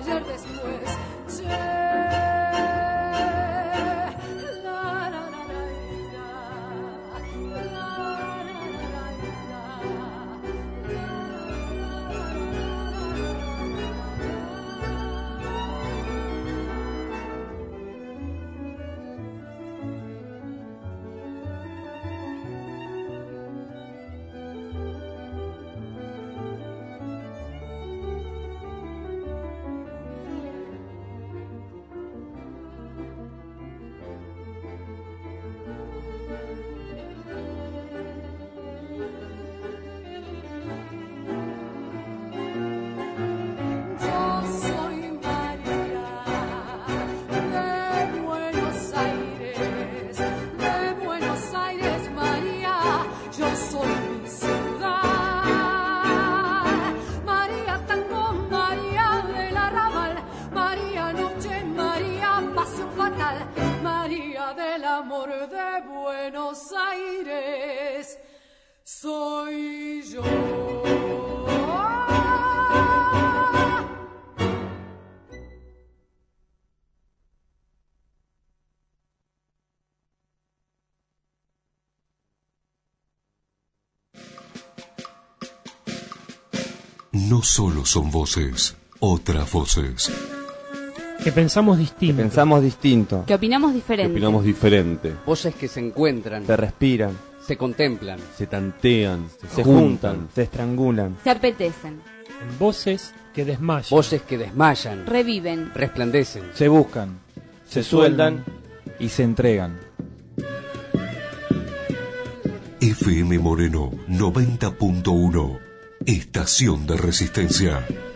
ayer después. Che, la, la, la, la, la, la, soy yo. No solo son voces, otras voces. Que pensamos distinto. Que pensamos distinto. Que opinamos Que diferente. opinamos diferente. Voces que se encuentran, Se respiran. se contemplan, Se tantean. Se, Se juntan. juntan. Se estrangulan. Se apetecen. En voces que desmayan. voces que desmayan, Reviven. resplandecen. Se buscan, se sueldan y se entregan. F M Moreno noventa punto uno. Estación de Resistencia.